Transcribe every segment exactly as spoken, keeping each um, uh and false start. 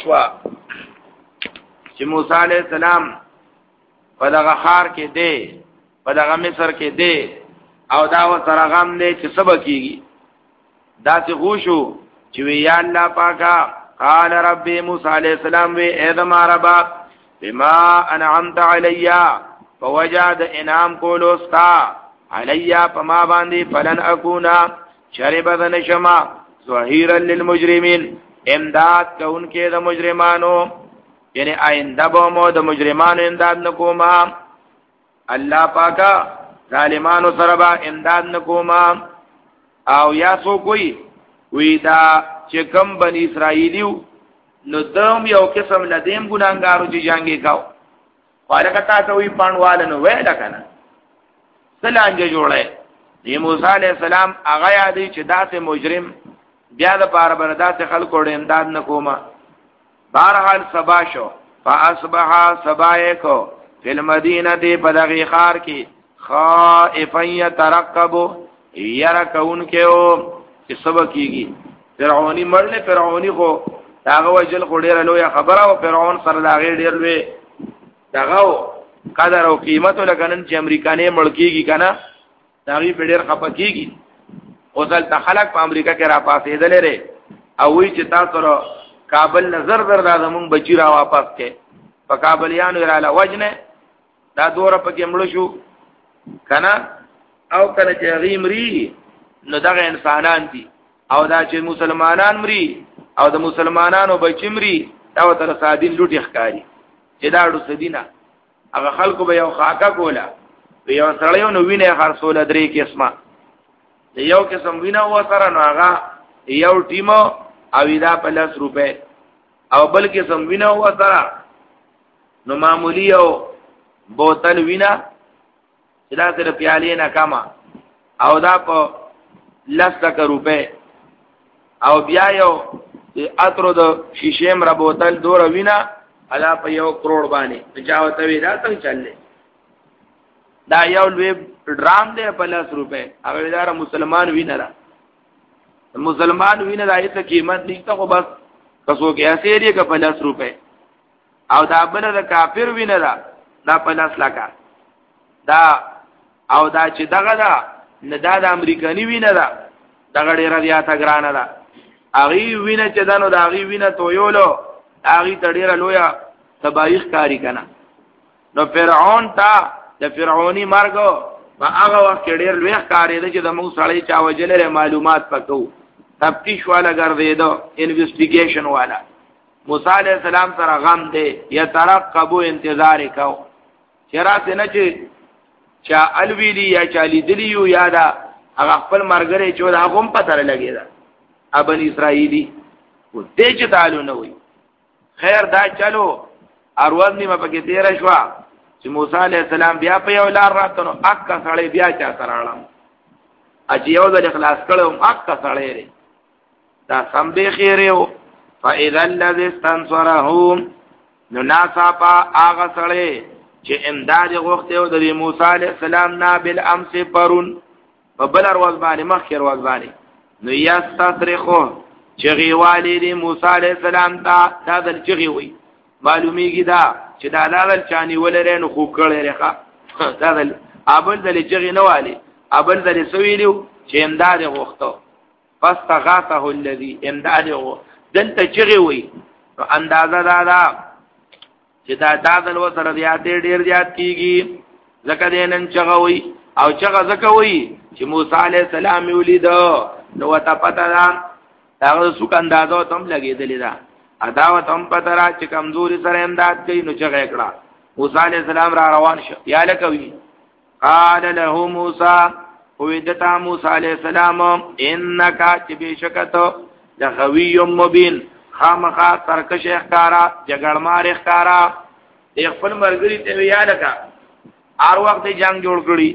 وشوا چې موسی علیہ السلام په دغه خار کې دی په دغه مصر کې دی او دا و سره غم دی چې سبا کیږي دا څه غوشو چې وی یا الله پاکا قال ربي موسی علیہ السلام وی ادم ربا بما انعمت علیا فوجد انعام کولو استا علیا پما باندې فلن اكونا شربت نشما ظهيرا للمجرمين امداد کونکې د مجرمانو یعنی آئنده بومو د مجرمانو امداد نکوما الله پاکا ظالمانو سره با امداد نکوما او یا سو کوئی وی دا چې کم بنی اسرائیلیو نو دوم یو قسم لدیم ګناګارو چې جنگي کاو خالقتا ته وی پانوال نو وې لکنه سلانجه جوړه دی موسی علیہ السلام هغه یادی چې داسې مجرم بیا د پاره برداسې خلکو ډېر امداد نکوما بهرحال سبا شو فاصبح سبایکو فی المدینه بدغی خار کی خائفا یترقب یرکون کېو چې سبا کیږي فرعونی مړله فرعونی خو داغه وجل خو ډېر لوی خبره او فرعون سره داغه ډېر لوی داغه قدر او قیمت لګنن چې امریکانه ملکیږي کنه داغي په ډېر خپکیږي او ځل خلک په امریکا کې را پاسېدل لري او وی چې تاسو را کابل نظر در دا زمون بچی را واپس کې په کابلیانو را لا وجنه دا دوره پکې مړ شو کنه او کله چې غیمری نو دغه انسانان دي او دا چې مسلمانان مري او د مسلمانانو بچی مري دا تر سادین لوټي ښکاری چې دا ډو سدینه هغه خلکو به یو خاکا کولا یو سړیو نو وینه خرصول درې قسمه یو قسم وینه و سره نو هغه یو ټیمو او دا په لاس روپے او بل قسم وینه و سره نو معمولی او بوتل وینه دا سره پیالې نه کما او دا په لاس تک روپے او بیا یو اترو د شیشم را بوتل دور وینه الا په یو کروڑ باندې چاوته وی دا څنګه چللې دا یو لوی ډرام دی په لاس روپے هغه دار مسلمان وینه را مسلمان وینه دا هیڅ قیمت نشته خو بس کسو کې اسیری کا په لاس روپے او دا بل د کافر وینه دا دا په لاس لکا دا او دا چې دغه دا نه دا د امریکایي وینه دا دغه ډیره زیاته ګرانه ده اغي وینه چې دانو دا اغي وینه تویولو اغي تډیره لویا تبایخ کاری کنا نو فرعون تا د فرعونی مرګو په هغه وخت ډیر لوی کاری ده چې د موږ سړی چا وجلره معلومات پکو تفتیش والا ګرځیدو انویسټیګیشن والا موسی علیہ السلام سره غم دی یترقبو انتظار کو چرته نه چې چا الویلی یا چا لیدلیو یا دا هغه خپل مرګره چې دا هم پته لګی دا ابن اسرائیلی و دې چې تعالو نه وي خیر دا چلو اروز نیمه پکې تیر شو چې موسی علیہ السلام بیا په یو لار راتنو اکا سړی بیا چا سره اړم اجي یو ځل اخلاص کړو اکا سړی لري دا سم به خیره فاذا الذي استنصرهم نو ناصابا اغه سړی چې امداد غوښته او د موسی علیہ السلام نا بالامس پرون په بل اروز باندې مخکې اروز باندې نو یاستصرخو چغي والد موسی علیہ السلام دا دادل چغي وي معلومیږي دا چې دا دادل چانی ولرې نو خو کړي رخه دادل ابل دل چغي نه والی ابل دل سویلو چې امداد غوښته فاستغاثه الذي امداد غو دلته چغي وي نو اندازه دا دا چې دا دادل و سره زیات ډیر زیات کیږي زکه دینن چغوي او چغه زکه وي چې موسی علیہ السلام ولید نو وتا پتا دا هغه څوک اندازو تم لګیدلی دا عداوت هم پترا چې کمزوري سره امداد کوي نو چغه کړه موسی علیہ السلام را روان شو یا لکوي قال له موسی ویدتا موسی علیہ السلام انک بشکتو لغوی مبین خامخا سرکش اخکارا جګړمار اخکارا خپل مرګري ته یا لکا هر وخت جنگ جوړ کړی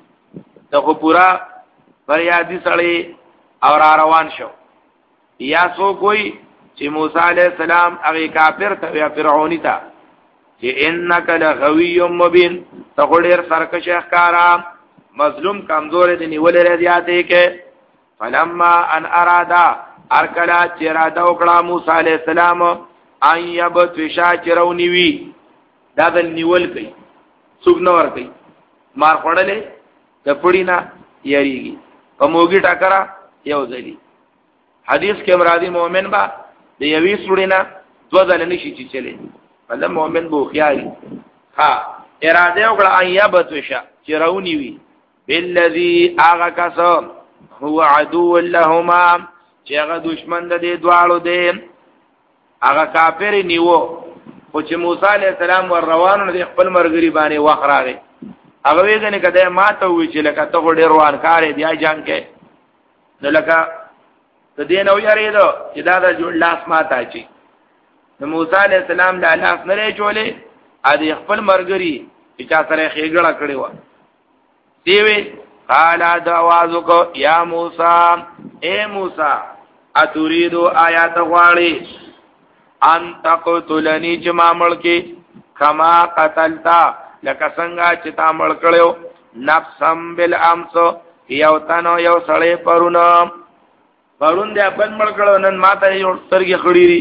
ته پورا فریادي سړی اور روان شو یا سو کوئی چې موسی علیہ السلام هغه کافر ته یا فرعونی ته چې انک لغوی مبین ته ډیر سرکش اخکارا مظلوم کمزور دي نیول ریاته کې فلما ان ارادا ارکلا چې اراده وکړه موسی علیہ السلام ان یبتشا چرونی وی دا د نیول کوي څوک نور کوي مار خړلې د پړینا یریږي په موګي ټاکرا یو ځلی حدیث کې مرادی مؤمن با د یوي سړینا دو ځل نشي چې چلے مطلب مؤمن بو خیالي ها اراده وکړه ان یبتشا چرونی وی بالذي اغا کسو هو عدو لهما چې هغه دشمن د دې دواړو دی هغه کافر نیو خو چې موسی عليه السلام ور روانو د خپل مرګري باندې واخراغه هغه ویګنه کده ماته وی چې لکه ته ډېر روان کارې بیا جان کې نو لکه د دې نو یریدو چې دا د جوړ لاس ماته چی نو موسی عليه السلام له لاس نه چولې ا دې خپل مرګري چې چا سره خېګړه کړې و دیوی قال دعوازکو یا موسی اے موسی اتریدو آیات غواړي ان تقتلنی چې ما ملکی کما قتلتا لکه څنګه چې تا مړ کړو نفسم بالامس یو تنو یو سړی پرونه پرون دې خپل مړ کړو نن ماته یو سترګې خړېری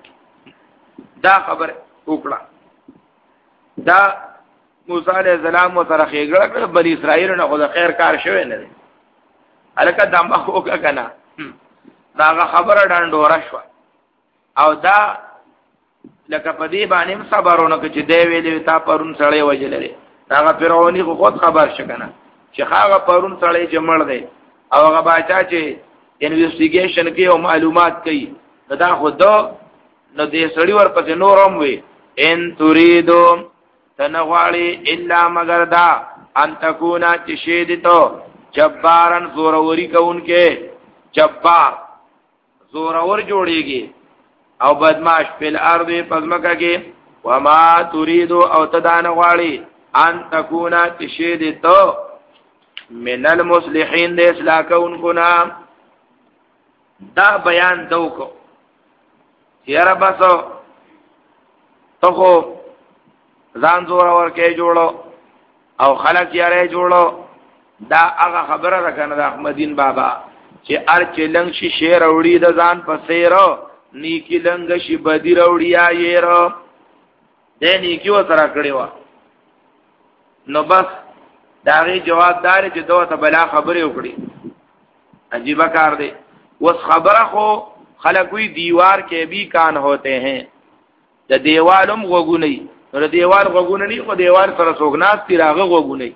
دا خبر وکړه دا موسی علیہ السلام سره خېګړه کړ بنی اسرائیل نه خو د خیر کار شوی نه دی الکه دمه وکړه کنه دا خبره ډانډوره شو او دا لکه په دې باندې صبرونه چې دی ویلې تا پرون سړی وجلې دا فرعونی خو خود خبر شکنه چې هغه پرون سړی جمړ دی او هغه باچا چې انویسټیګیشن کوي او معلومات کوي دا خو دو نو دې سړی ورپسې نورم وي ان تريدو تنغواړي الا مگر دا ان تکونا چې شید تو جبارن زوروري کوونکې جبار زورور جوړيږي او بدمعش په الارض پزمکه کې وما تريدو او تدان غواړي ان تکونا چې شید تو من المصلحين د اصلاح کوونکو نام دا بیان دوکو یاره بسو تو خو ځان زور ورکه جوړو او خلک یاره جوړو دا هغه خبره ده کنه د احمدین بابا چې ار چلنګ شي شعر وړي د ځان پسېرو نیکی لنګ شي بدی وړي یېرو دې نیکی و سره کړي وا نو بس داغي جواب دار چې دوه ته بلا خبره وکړي عجیب کار دی وس خبره خو خلک وی دیوار کې بھی کان ہوتے ہیں د دیوالم غوګونی نو دیوال غوګونه نه خو دیوال سره سوګناس تی راغه غوګونه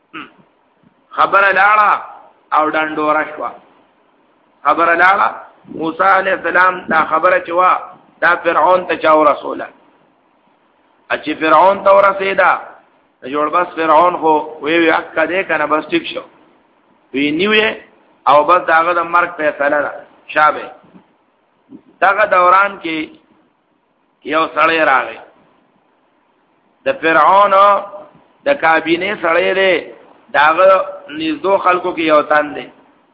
خبره لاړه او ډنډوره شو خبره لاړه موسی علیہ السلام دا خبره چوا دا فرعون ته چاو رسوله اچي فرعون ته ورسېدا جوړ بس فرعون خو وی وی اکا دې کنه بس ټیک شو وی نیوې او بس داغه د مرګ فیصله ده شابه داغه دوران کې یو سړی راغی د فرعون د کابینه سړی دی داغه نږدې خلکو کې یو تن دی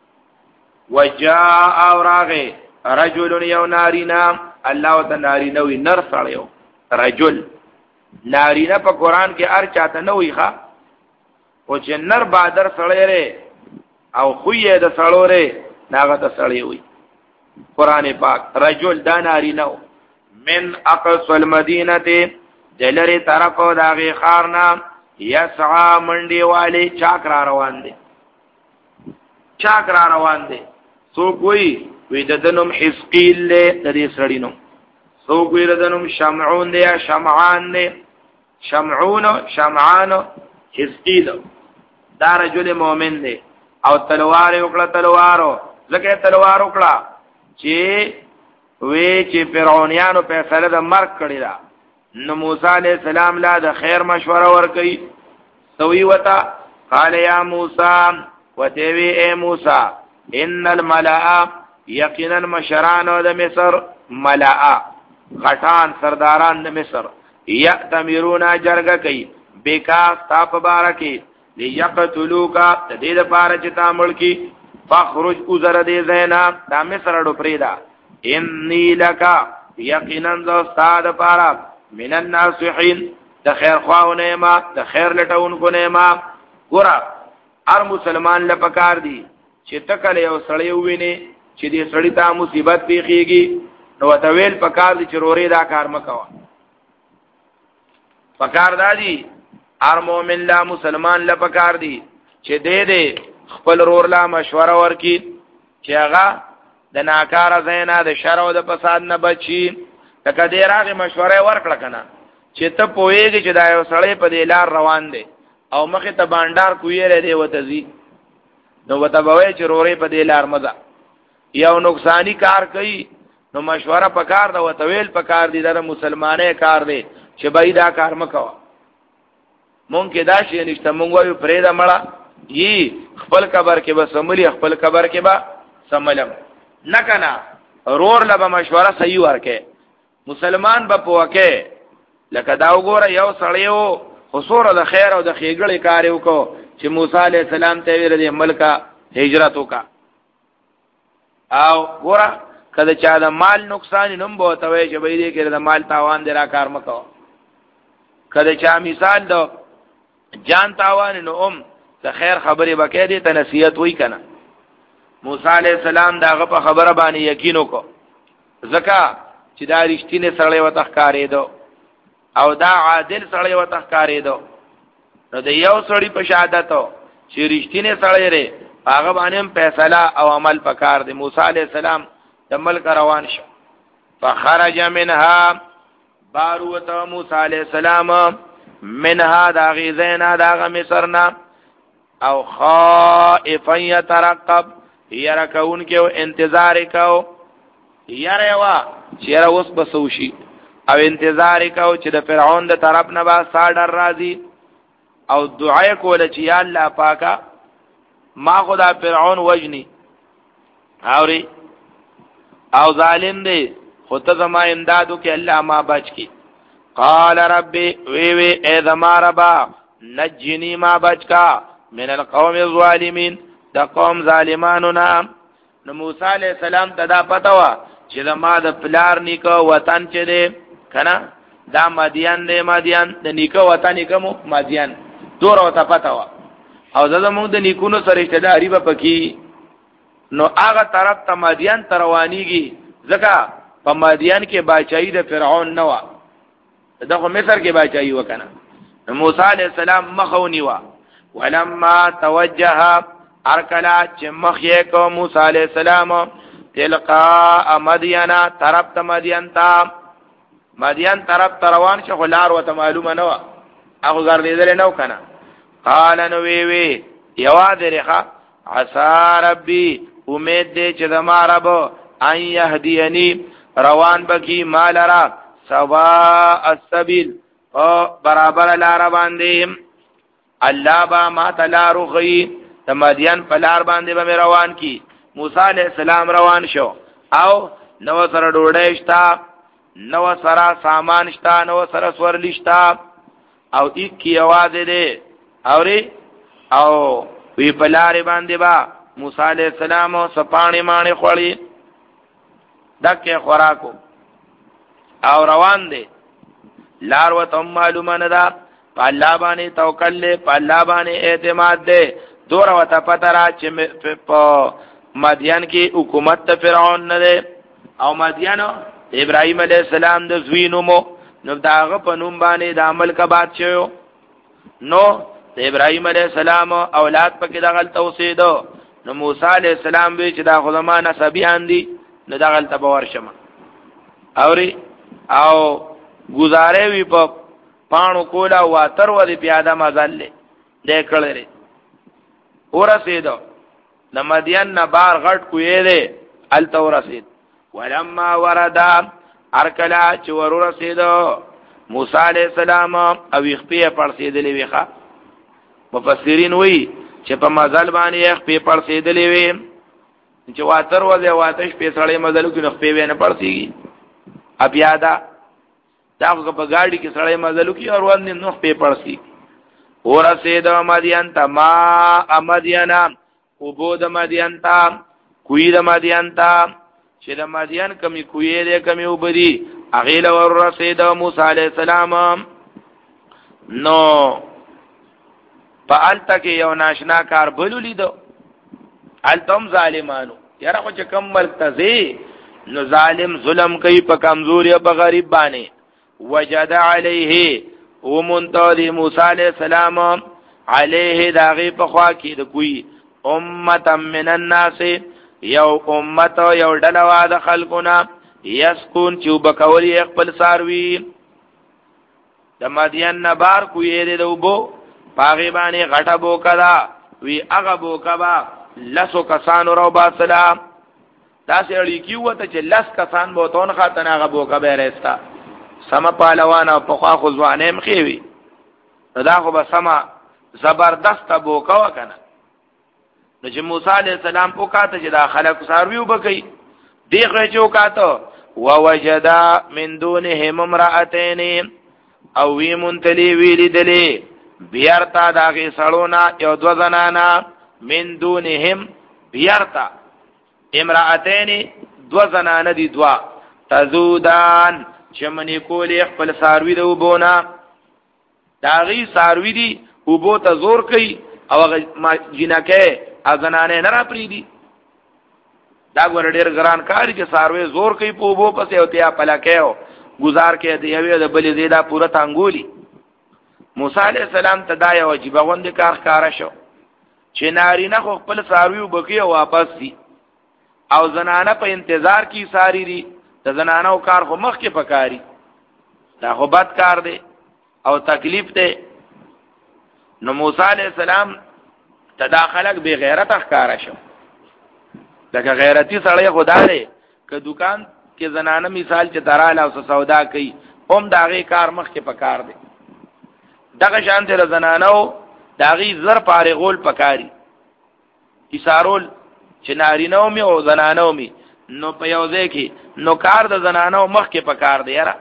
وجاء اوراغه رجل یو نارینا الله تعالی نارینا وی نر سړیو رجل نارینا په قران کې ار چاته نه وی ښا او چې نر بادر سړی ری او خوې د سړورې ناغه د سړی وی قران پاک رجل دا نارینا من اقصى المدینه دلری طرفو داغی خارنا یسعا منڈی والی چاک را روان دے چاک را روان دے سو کوئی وی ددنم حسقیل لے ددی سڑینو سو کوئی ددنم شمعون دے یا شمعان دے شمعون شمعان حسقیل دا رجل مومن دے او تلوار اکڑا تلوارو لکه تلوار اکڑا چی وی چی فرعونیانو پیسل دا مرک کردی دا نو موسی علیہ السلام لا د خیر مشوره ورکي سوی وتا قال یا موسی وتوی اے موسی ان الملأ یقینا مشران د مصر ملأ غټان سرداران د مصر یأتمرون جرګه کوي بیکا تاپ بارکی لیقتلوک دې د پاره چې تامل کی فخرج ازر دې زینا د مصر ډو پریدا انی لکا یقینا ذو استاد پاره من الناصحين د خیر خواونه ما د خیر لټون کو نه ما ګور هر مسلمان لپاره دی چې تکل یو سړی ویني چې دې سړی ته مصیبت پیخیږي نو وتویل پکار دي چې روري دا کار مکوا پکار دادي هر مؤمن لا مسلمان لا پکار دي چې دې دې خپل رور لا مشوره ورکي چې هغه د ناکاره زینا د شر او د فساد نه بچي لکه دې راغی مشوره ورکړه کنه چې ته پوهېږي چې دا یو سړی په دې لار روان دی او مخې ته باندار کوی لري وته زی نو وته بوي چې روري په دې لار مزه یو نقصانی کار کوي نو مشوره پکار دا وته ویل پکار دي د مسلمانې کار دی چې بای دا کار مکوا مونږ کې دا شي نشته مونږ وایو پرې دا مړه یي خپل قبر کې به سملی خپل قبر کې به سملم نه کنه رور له مشوره صحیح ورکه مسلمان به پوکه لکه دا وګوره یو سړیو حصور د خیر او د خېګړې کار وکړو چې موسی عليه السلام ته ویل دي ملکا هجرت وکا او ګوره کله چا د مال نقصان نوم بوته وي چې به دې کې د مال تاوان دی را کار مکو کله چا مثال دو جان تاوان نو ام ته خیر خبرې بکې دي ته نصیحت وای کنه موسی عليه السلام داغه په خبره باندې یقین وکړو زکه چې دا رښتینه سړی وته ښکارې دو او دا عادل سړی وته ښکارې دو نو د یو سړی په شهادت چې رښتینه سړی لري هغه باندې فیصله او عمل پکار دی موسی عليه السلام د ملک روان شو فخرج منها باروت موسی عليه السلام منها دا غیزینا دا غمصرنا او خائفا يترقب يركون کې انتظار کو يروا چیرې اوس بسوشي او انتظار کو چې د فرعون د طرف نه با ساډر راځي او دعای کوله چې یا الله پاکا ما خدا فرعون وجني اوري او ظالم دی خود زما امدادو کې الله ما بچ کی قال ربي وی وی اے زما ربا نجنی ما بچ کا من القوم الظالمين دا قوم ظالمانو نام نو موسی علیہ السلام تدا پتاوا چې زما د پلار نیکو وطن چه دی کنا دا مدین دی مدین د نیکو وطن کوم مدین دور او ته پتاوا او زموږ د نیکونو سره رشتہ داری به پکی نو هغه طرف ته مدین تروانیږي ځکه په مدین کې بچای د فرعون نه و دغه مصر کې بچای وکنه موسی علیہ السلام مخونی و ولما توجه ارکلا چې مخ یې کو موسی علیہ السلام تلقا مدینا طرف ته مدین تا مدین طرف روان شو خلار وته معلومه نه و هغه ګرځیدل نه وکنه قال نو وی وی یوا درخه عسى ربي امید دې چې زما رب ان يهديني روان بکی مالرا سوا السبيل او برابر لار باندې الله با ما تعالی روخي تمدین پلار باندې به روان کی موسی علیہ السلام روان شو او نو سره ډوډۍ شتا نو سره سامان شتا نو سره سورلی شتا او اکی आवाज دې اوري او وی پلار باندې با موسی علیہ السلام او سپانی مانی خوړی دکه خوراکو او روان دي لار وته معلومه نه ده په الله باندې توکل له په الله باندې اعتماد ده دور وته پته را چې په مدین کې حکومت ته فرعون نه ده او مدین ابراهيم عليه السلام د زوینو مو نو داغه په نوم باندې د عمل کا بات شو نو د ابراهيم عليه السلام اولاد پکې دغل توسیدو نو موسی علیہ السلام به چې دا خدامانه سبيان دي نو دا غلطه باور شمه اوري او گزارې وی په پانو کولا واتر و دي پیاده مزل دې کړلې ورسېدو د مدین نه بار غټ کوې دې ال تورسید ولما وردا ارکلا چې ورسېدو موسی علیہ السلام او خپې پړسېدلې ویخه مفسرین وی چې په مزل باندې یې خپې پړسېدلې وي چې واتر وځي واتش په سړې مزل کې خپې ونه پړسېږي اپیادا تاسو په ګاډي کې سړې مزل کې اور ونه نو خپې پړسي ورسېد مدین ته ما امدینا وبود مدین ته کوی د مدین ته چې د مدین کمی کوی دې کمی وبدي اغیل ورسېد موسی علیہ السلام نو پالته کې یو ناشنا کار بلو لیدو التم ظالمانو یاره خو چې کم ملتزي نو ظالم ظلم کوي په کمزوري او په غریب باندې وجد علیه ومنتو دی موسی علیہ السلام علیه داغی په خوا کې د کوي امه من الناس یو امه یو ډلوا د خلقنا یسکون چې وبکول خپل ساروی د مدین نبار کوی دی دوبو پاغي باندې غټه بوکدا وی هغه بوکبا لسو کسانو رو باسلا تاسې اړي کیوته چې لس کسان بوتون خاطر هغه بوکبه رستا سم پهلوان او په خوا خو ځوانې مخېوي دا خو به سم زبردست بوکا وکنه نو چې موسی علیہ السلام وکاته چې دا خلق ساروی وبکي دیغه چې وکاته ووجدا من دونهم امرأتين او وی منتلی ویلی دلی بیارتا داغی سړونا یو دو زنانا من دونهم بیارتا امرأتين دو زنانا دی دوا تزودان چمنی کولی خپل ساروی دو بونا داغی ساروی دی او بو تا زور کئی او جنکے ازنانے نرا پریدی دا گور ډیر ګران کاری چې ساروی زور کوي په بو پسې او تیا پلاکیو گزار کې دی یوه د بلې زیدا پوره تانګولی موسی علیہ السلام ته دا یو واجب غوند کار کارا شو چې ناری نه خپل ساروی وبکی او واپس دي او زنانه په انتظار کې ساری دي د زنانو کار خو مخ کې پکاري دا خو بد کار دی او تکلیف دی نو موسی علیہ السلام تداخلک بی غیرت اخکارا شو لکه غیرتی سړی خدا دی که دکان کې زنانه مثال چې دراله او سودا کوي هم داغه کار مخ کې پکار دی دغه شان ته زنانو داغي زر پاره غول پکاري ایثارول چې نارینو می او زنانو می نو په یو ځای کې نو کار د زنانو مخ کې پکار دی یاره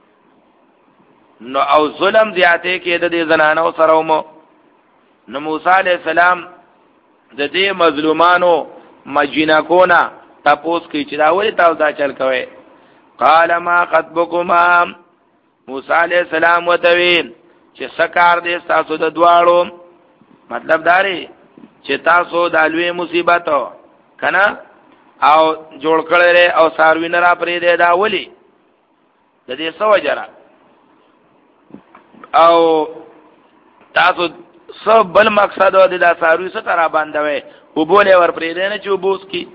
نو او ظلم زیاته کې د دې زنانو سره مو نو موسی علیہ السلام د دې مظلومانو مجینکونا تپوس کی چې دا ولی تاسو دا چل کوي قال ما خطبكما موسی علیہ السلام وتوی چې سکار دې تاسو د دواړو مطلب داري چې تاسو د لوی مصیبت کنا او جوړ کړل او ساروی نه را پرې دی دا ولی د دې سو جرا او تاسو سب بل مقصد و دا ساروی څه ترا باندې و بوله ور پرې دی نه چې وبوس کی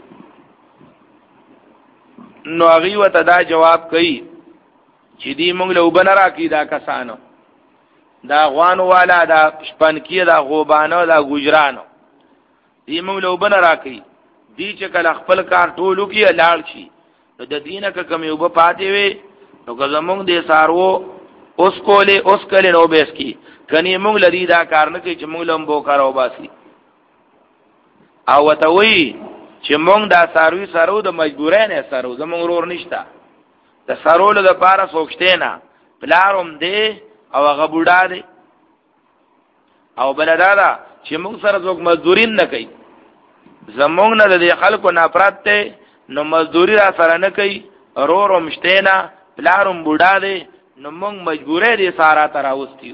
نو هغه وته دا جواب کوي چې دی موږ له وبنرا کی دا کسانو دا غوانو والا دا شپنکی دا غوبانو دا گجرانو دی موږ له وبنرا کی دی چې کله خپل کار ټولو کی لاړ شي نو د دینه ک کمی وب پاتې وي نو که زمونږ د سارو اوس کوله اوس کله نو بیس کی کني موږ لري دا کار نه کوي چې موږ لم بو کارو باسي او وتوي چې موږ دا ساروي سارو د مجبورای نه سارو زمونږ ورور نشتا د سارولو د پاره سوچته نه پلاروم دی او هغه بوډا دی او بلدادا چې موږ سره څوک مزدورین نه کوي زمونږ نه د خلکو نفرت ته نو مزدوری را سره نه کوي ورور مشته نه پلاروم بوډا دی نو موږ مجبورې دي سارا تراوستیو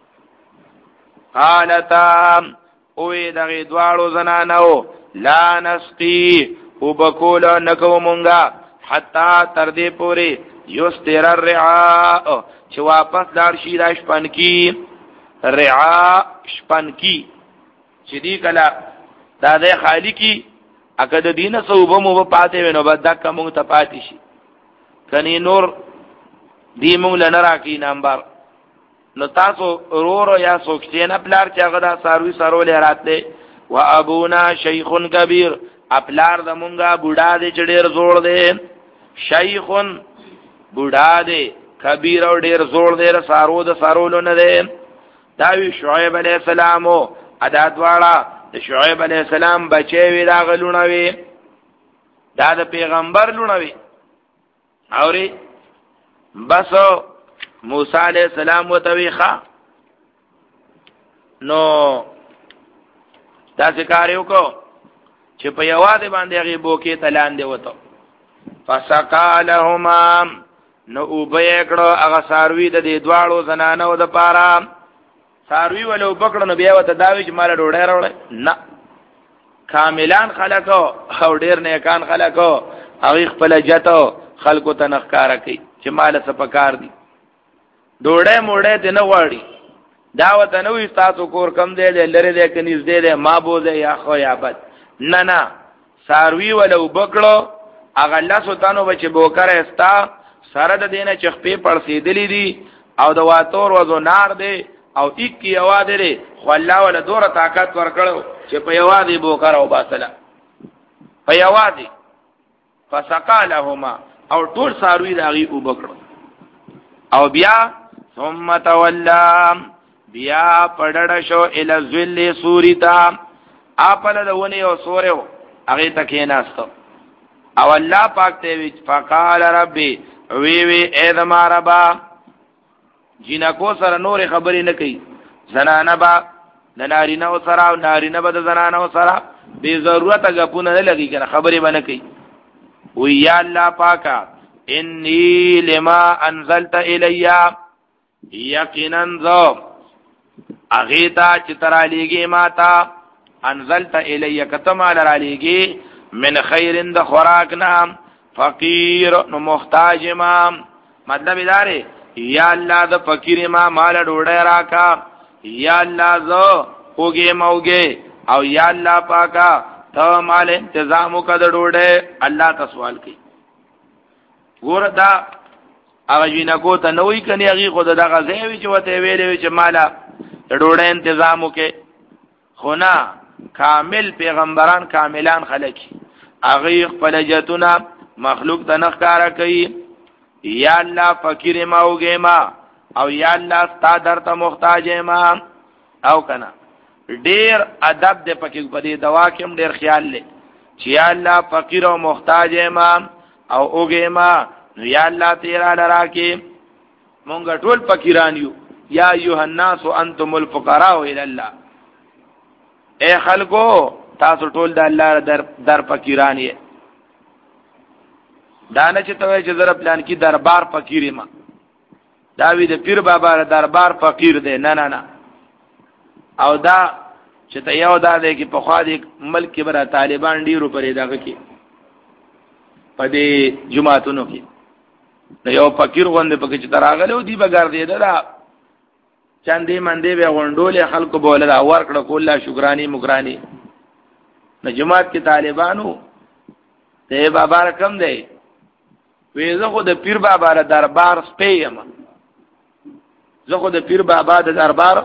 قالتا اوی دغی دوارو زنانو لا نسقی او بکول نکو منگا حتی تردی پوری یستر الرعاء چه واپس دارشی دا شپنکی رعاء شپنکی چه دی کلا داده خالی کی اکا دا دین صوبه مو با پاتے وینو با دکا مونگ تا پاتی شی کنی نور دی مونگ لنرا کی نمبر نو تاسو رورو یا سوکتین اپلار چا غدا ساروی سرول رات دے و ابونا شیخون کبیر اپلار دا منگا بوڑا دے چڑیر زور دے شیخون بوڑا دے کبیر او ډیر زور دے سارو دا سارولو ندے داوی شعیب علیہ السلامو ادا دوارا دا شعیب علیہ السلام بچے دا غلونوی دا دا پیغمبر لونوی اوری بسو موسی علیہ السلام وتویخا نو دا ذکریو کو چې په یواده باندې هغه بوکې تلان دی وته فسقالهما نو وبېکړو هغه ساروی د دې دواړو زنانو د پاره ساروی ولو پکړو نو بیا وته داوی چې مال ډوډۍ راوړل نه کاملان خلقو او ډیر نیکان خلقو هغه خپل جاتو خلکو ته نخکارا کوي چې مال څه پکار دي ډوړې موړې ته نه وړي دا وته نو تاسو کور کم دی لری دی کنيز دی دی ما بوزه یا خو یا بد نه نه ساروی ولو بکړو هغه لاسو تانو بچ بوکره استا سره د دینه چخپې پړسېدلې دي او د واتور وزو نار دی او یک کی आवाज لري خو الله ولا دوره طاقت ورکړو چې په یوازې بوکره او باسله په یوازې فسقالهما او ټول ساروی داغي او بکړو او بیا ثم تولى بیا پړډ شو ال ذل سوریتا اپل دونه او سورو هغه تکې ناستو او الله پاک ته وی فقال ربي وی وی اے دما ربا جنکو سره نور خبرې نه کوي زنانه با د نارینه او سره او نارینه به د زنانه او سره به ضرورت غپونه نه لګي کنه خبرې باندې کوي وی یا الله پاکا انی لما انزلت الیا یقینا ذو اغیتا چې تر علیږي ماتا انزلت الی کتما لر علیږي من خیرن د خوراک نام فقیر نو محتاج ما مطلب اداره یا الله د فقیر ما مال ډوډۍ راکا یا الله زو اوګه موګه او یا الله پاکا ته مال تنظیم وکړه ډوډۍ الله ته سوال کوي ګور دا هغه جنکو ته نوې کني هغه خود دغه ځای چې وته ویلې چې مالا ډوډۍ تنظیم وکړي خو نه کامل پیغمبران کاملان خلک هغه خپل جتونه مخلوق ته نخکارا کوي یا الله فقیر ما اوګه ما او یا الله ستا درته محتاج ما او کنه ډیر ادب دې پکې په دې دوا کې هم ډیر خیال لې چې یا الله فقیر او محتاج ما او اوګه ما نو یا الله تیرا لرا کې مونږ ټول فقیران یو یا ایها الناس انتم الفقراء الى الله اے خلکو تاسو ټول د الله در در فقیران یې دا نه چې ته چې زره پلان کې دربار فقیر ما دا وی د پیر بابا دربار فقیر دی نه نه نه او دا چې ته یو دا دی کې په خوا دې ملک کې بره طالبان ډیرو پرې دغه کې په دې جمعهتونو کې نو یو فقیر غوندې پکې چې تراغله دی بګار دی دا چاندې مندې به غونډولې خلکو بوله دا ورکړه کوله شکرانی مکرانی نو جماعت کې طالبانو ته بابا رقم دی وې زه خو د پیر بابا را دربار سپېم زه خو د پیر بابا د دربار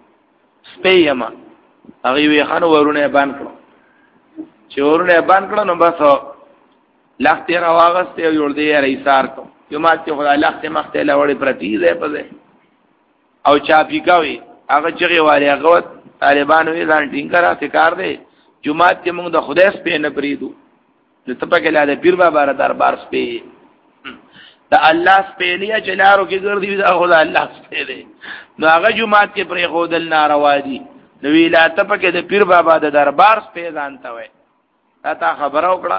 سپېم هغه وی خانو ورونه باندې کړو چې ورونه باندې کړو نو بس لختې را واغسته یو ور دی ایثار کو جماعت کې خدای لختې مخته لوړې پرتی ده په او چاپی کوي هغه چغي والی هغه طالبانو یې ځان ټینګرا فکر دی جماعت کې موږ د خدای سپې نه پریدو چې ته پکې لاله پیر بابا را دربار سپې د الله سپې لیا چلارو کې ګرځي دا خدای الله سپې دی نو هغه جماعت کې پرې خودل ناروا دي نو ویلا ته پکې د پیر بابا د دربار سپې ځانته وای تا خبره وکړه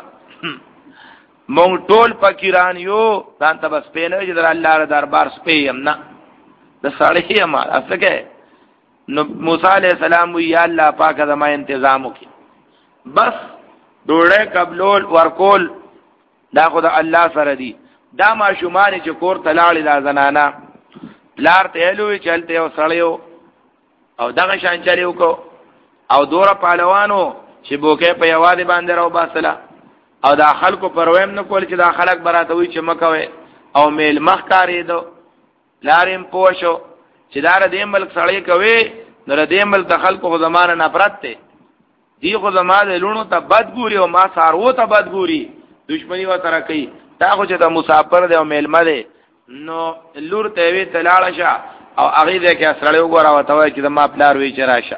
مونږ ټول فقیران یو ځانته بس پې نه چې د الله را دربار سپې هم نه د سړی هم اسکه نو موسی علیہ السلام وی یا الله پاک زما تنظیم وکي بس ډوړې قبول ورکول دا خدای الله سره دی دا ما شومان چې کور تلاړ لا زنانا لار ته لوي چلته او سړیو او دغه شان چلیو کو او دوره پهلوانو چې بوکې په یوادي باندې راو باسلا او دا خلکو پرویم نه کول چې دا خلک براته وي چې مکوي او میل مخ کاری دو لاریم پوښو چې دا د ملک سړی کوي نو د ملک د خلکو زمانه نفرت ته دی خو زمانه لونو ته بدګوري او ما سارو ته بدګوري دښمنی و تر کوي تا خو چې د مسافر دی او میلمه دی نو لور ته وی تلاړه شه او هغه دې کې سړی وګوره او ته وای چې ما پلار وی چراشه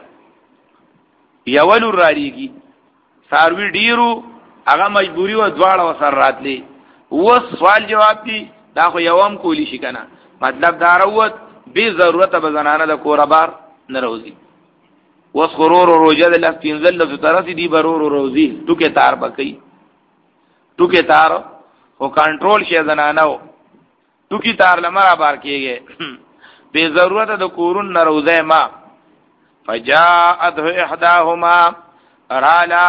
یو لور راړيږي ساروی ډیرو هغه مجبوری و دواړه وسر راتلی و سوال جواب دی دا خو یوم کولی شي کنه مطلب دا وروت به ضرورت به زنانه د کوربار نه روزي وسخرور روجه د لفینزل له طرف دی برور روزي ټوکه تار بکې ټوکه تار او کنټرول شي زنانه ټوکی تار لمر بار کېږي به ضرورت د کورون نه روزه ما فجاءت احداهما رالا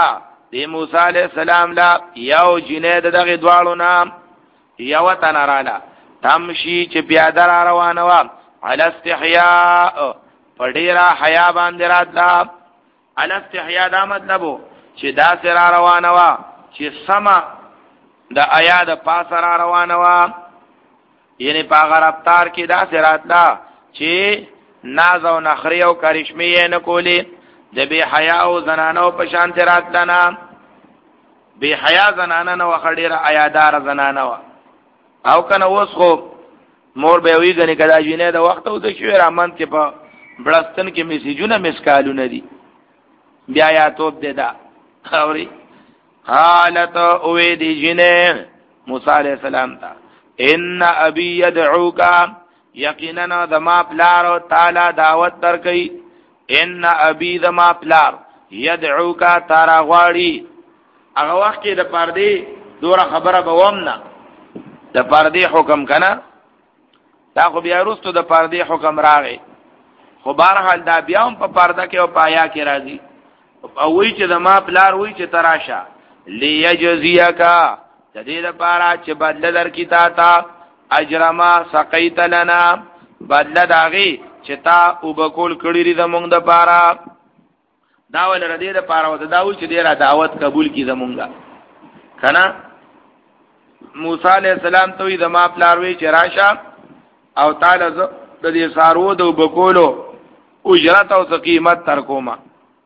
دی موسی علیہ السلام لا یو جنید دغه دوالو نام یو تنرالا تمشي چې پیاده را روانه و علی استحیاء پډیرا حیا باندې راتلا علی استحیاء دا مطلب چې دا سره روانه و چې سما د آیا د پاس را روانه و یعنی پاغه رفتار کې دا سره راتلا چې ناز او نخری او کرشمی نه کولی د بی حیا او زنانو په شان راتلا نه بی حیا زنانه نو خډیره آیادار زنانه و او کنه اوس خو مور به وی غنی کدا جینې د وخت او د شویر امن کې په بلستان کې میسیجونه مسکالونه دي بیا یا توپ دیدا اوري حالت او دی جینې موسی علیہ السلام ته ان ابي يدعوك یقینا دما پلار تعالی دعوت درکې ان ابي دما پلار يدعوك تارا غواړي هغه وخت کې د پردې دوره خبره به ومنه د پردې حکم کنه دا خو بیا وروسته د پردې حکم راغی خو بهرحال دا بیا هم په پرده کې او پایا کې راځي او وی چې د ما پلار وی چې تراشه لیجزیک د دې لپاره چې بدل درکې تا تا اجرما سقیت لنا بدل داغي چې تا وبکول کړی د مونږ د پاره دا ول ردی د پاره و دا و چې ډیره دعوت قبول کی زمونږه کنه موسی علیہ السلام ته د ما پلار وی چې راشه او تعالی د دې سارو د وبکولو اجرت او قیمت تر کومه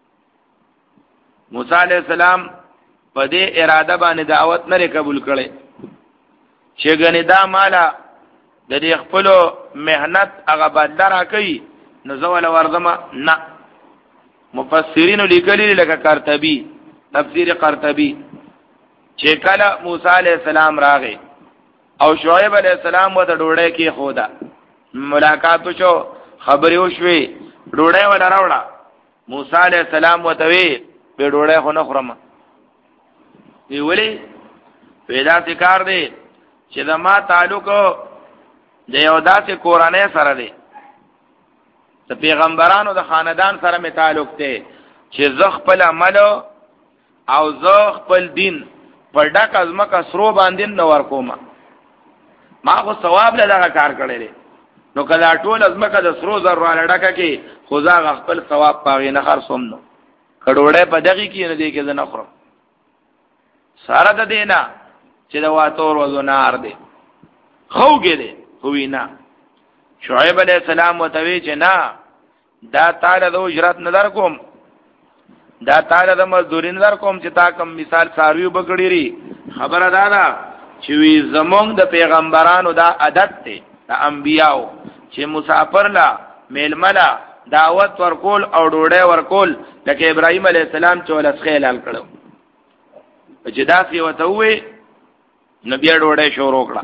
موسی علیہ السلام په دې اراده باندې دعوت نه قبول کړي چې غنی دا مالا د دې خپل مهنت هغه بدل را کوي نو زول ورزمه نه مفسرین لیکلی لکه قرطبی تفسیر قرطبی چې کله موسی علیہ السلام راغی او شعیب علیہ السلام وته ډوړې کې خودا ملاقات شو خبرې وشوي ډوړې ولا راوړه موسی علیہ السلام وته وی په ډوړې خو نه خورم وی ولی پیدا ذکر دی چې د ما تعلق د یو داسې کورانه سره دی د پیغمبرانو د خاندان سره می تعلق دی چې زخ خپل عمل او زخ خپل دین په ډک ازمکه سرو باندې نور کومه ما خو ثواب له دغه کار کړی دی نو کله ټول ازمکه د سرو زر را ډکه کې خو زغ خپل ثواب پاغې نه خرڅوم نو کډوړې په دغه کې نه دی کې زه نه خورم ساره د دینا چې دا واتور وزنار دی خوګه دی خو وینا شعیب علیہ السلام وتوی چې نه دا تعالی د اجرت نظر کوم دا تعالی د مزدوري نظر کوم چې تا کوم مثال ساروی بګړيري خبره دا ده چې وی زمونږ د پیغمبرانو دا عادت دی د انبیاو چې مسافر لا میلملا دعوت ورکول او ډوډۍ ورکول لکه ابراهیم علیہ السلام چې ولس خیال کړو چې دا سی وته وی نبی ډوډۍ شروع کړه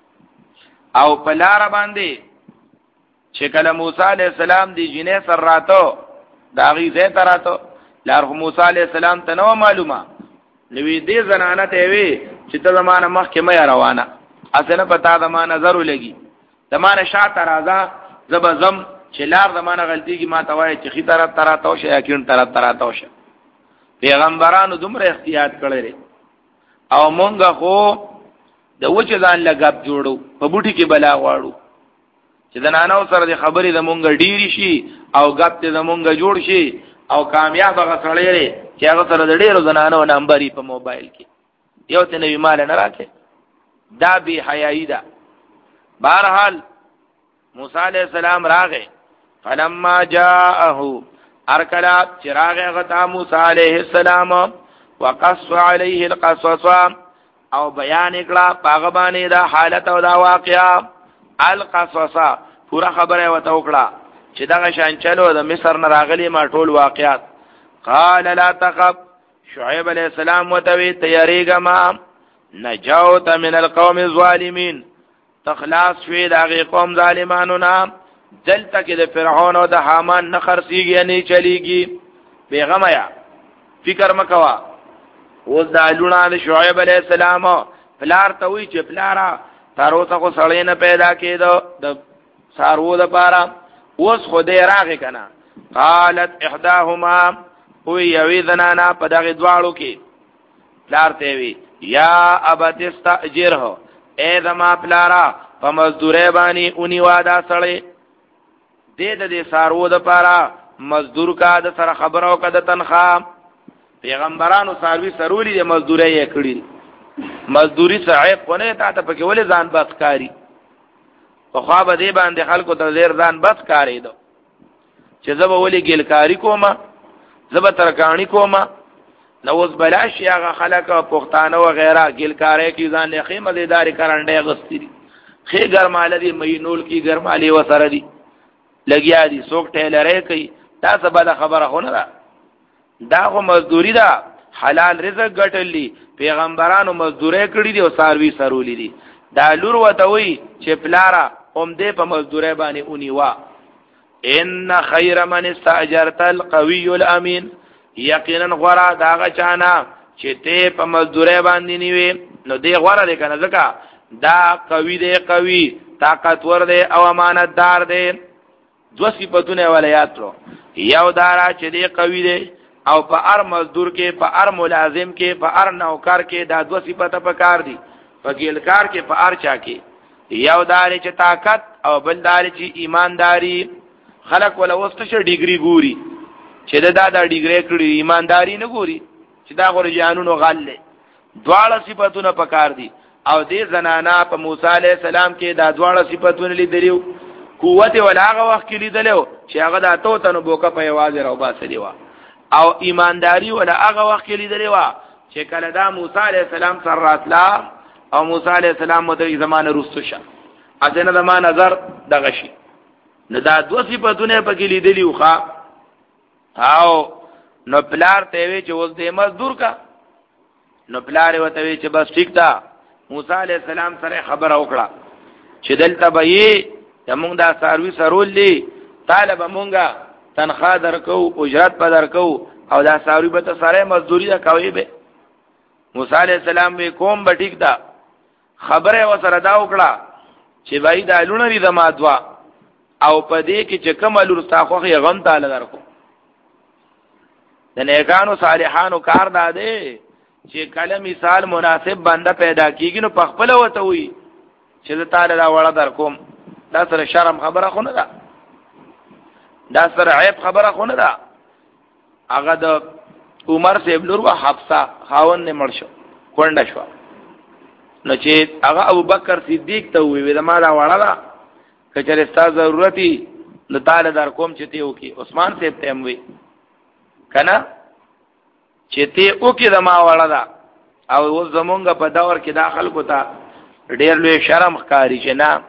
او په لار باندې چې کله موسی علیہ السلام دی جنې سر راتو دا غي زه تراتو لار موسی علیہ السلام ته نو معلومه لوی دې زنانه ته وی چې ته زمانه مخکې مې روانه اسنه پتا د ما نظر ولګي زمانه شاته راځه زبزم چې لار زمانه غلطي کی ما توای چې خي طرف تراتو شه یا کین طرف تراتو شه پیغمبرانو دومره احتیاط کړی او مونږه خو د وچ ځان لګب جوړو په بوټي کې بلا غواړو چې د نانو سره د خبرې د مونږ ډیری شي او غب ته د مونږ جوړ شي او کامیاب غسړې لري چې هغه سره د ډیرو زنانو نمبرې په موبایل کې یو ته نوی مال نه راکې دا به حیايي ده بهرحال موسی علیہ السلام راغې فلما جاءه ارکلا چراغ غتا موسی علیہ السلام وقص عليه القصص او بیان کړه پاغه باندې دا حالت او دا واقعا القصص پورا خبره وته وکړه چې دا شان چلو د مصر نه راغلي ما ټول واقعات قال لا تخف شعیب علیہ السلام وتوی تیاریګه ما نجوت من القوم الظالمین تخلاص شوی دا غی قوم ظالمانو نام دلته کې د فرعون او د حامان نه خرسيږي نه چلیږي پیغام یا فکر مکوا اوس د لونه د شعیب علیہ السلام پلار ته وی چې پلارا تارو ته کو سړی نه پیدا کېدو د سارو د پارا اوس خدای راغی کنه قالت احداهما وی یوی ذنانا په دغه دواړو کې پلار ته وی یا ابت استاجره اے زما پلارا په مزدورې باندې اونې وادا سړې دې د دې سارو د پاره مزدور کا د سره خبرو کا د تنخواه پیغمبرانو ساروی سرولی د مزدوري یې کړی مزدوری صعيب ونه تا ته پکې ولې ځان بس کاری په خوا به دې باندې خلکو ته زیر ځان بس کاری دو چې زب ولې ګلکاری کوما زب ترکانی کوما نو اوس بلاشي هغه خلک پښتانه و غیره ګلکاری کی ځان له خیمه مزیداری کرانډه غستری خې ګرماله دي مینول کی ګرمالي وسره دي لګیا دي څوک ټیلرې کوي تاسو بل خبره خونه ده دا خو مزدوری ده حلال رزق ګټلی پیغمبرانو مزدوري کړی دي او ساروی سرولی دي دا لور وته وی چې پلارا اوم دې په مزدوري باندې اونې وا ان خیر من استاجرت القوي الامين یقینا غورا داغه چانا چې ته په مزدوري باندې نیوي نو دې غورا دې کنه ځکه دا قوي دې قوي طاقتور دې او امانتدار دې دو صفاتونه ولایات رو یو دارا چې دې قوي دې او په ار مزدور کې په ار ملازم کې په ار نوکر کې دا دو صفته پکار دي په ګلکار کې په ار چا کې یو دار چې طاقت او بل دار چې ایمانداری خلق ولا وسته ډیګري ګوري چې دا دا ډیګري کړی ایمانداری نه ګوري چې دا غوړ جانونو غلې دواړه صفاتونه پکار دي او دې زنانا په موسی عليه السلام کې دا دواړه صفاتونه لیدلیو قوت ولاغه وخت کې لیدلو چې هغه د اتو تنو بوکا په یوازې راو باسه دیوا او ایمانداری ولا هغه وخت کې لیدلی و چې کله دا موسی علی السلام سره راتلا او موسی علی السلام مدري زمانه رستو شه اځنه زمانه نظر دغه شي نو دا دو صفاتونه پکې لیدلی و ښا او نو پلار ته وی چې اوس دې مزدور کا نو پلار وته وی چې بس ٹھیک تا موسی علی السلام سره خبر وکړه چې دلته به یې موږ دا سروي سرول دي طالب مونږه تنخواه درکو اجرت په درکو او دا ساروی به ته سره مزدوری دا کوي به موسی علیہ السلام به کوم به ټیک دا خبره وسره دا وکړه چې بای دا لونری د مادوا او په دې کې چې کومل ورستاخو یې غم تعالی درکو د نیکانو صالحانو کار دا دی چې کله مثال مناسب بنده پیدا کیږي نو په خپل وته وي چې تعالی دا وړه درکوم دا سره شرم خبره خو نه ده دا سره عیب خبره خو نه ده هغه د عمر سے ابن وروا حفصه خاون نه مړ شو کونډه شو نو چې هغه ابو بکر صدیق ته وی دا ما دا وړه ده کچره ستاسو ضرورتي نو تعالی در کوم چې ته وکي عثمان صاحب ته وی کنه چې ته وکي دا ما وړه ده او اوس زمونږ په دور کې داخل کو تا ډېر لوی شرم ښکاری چې نه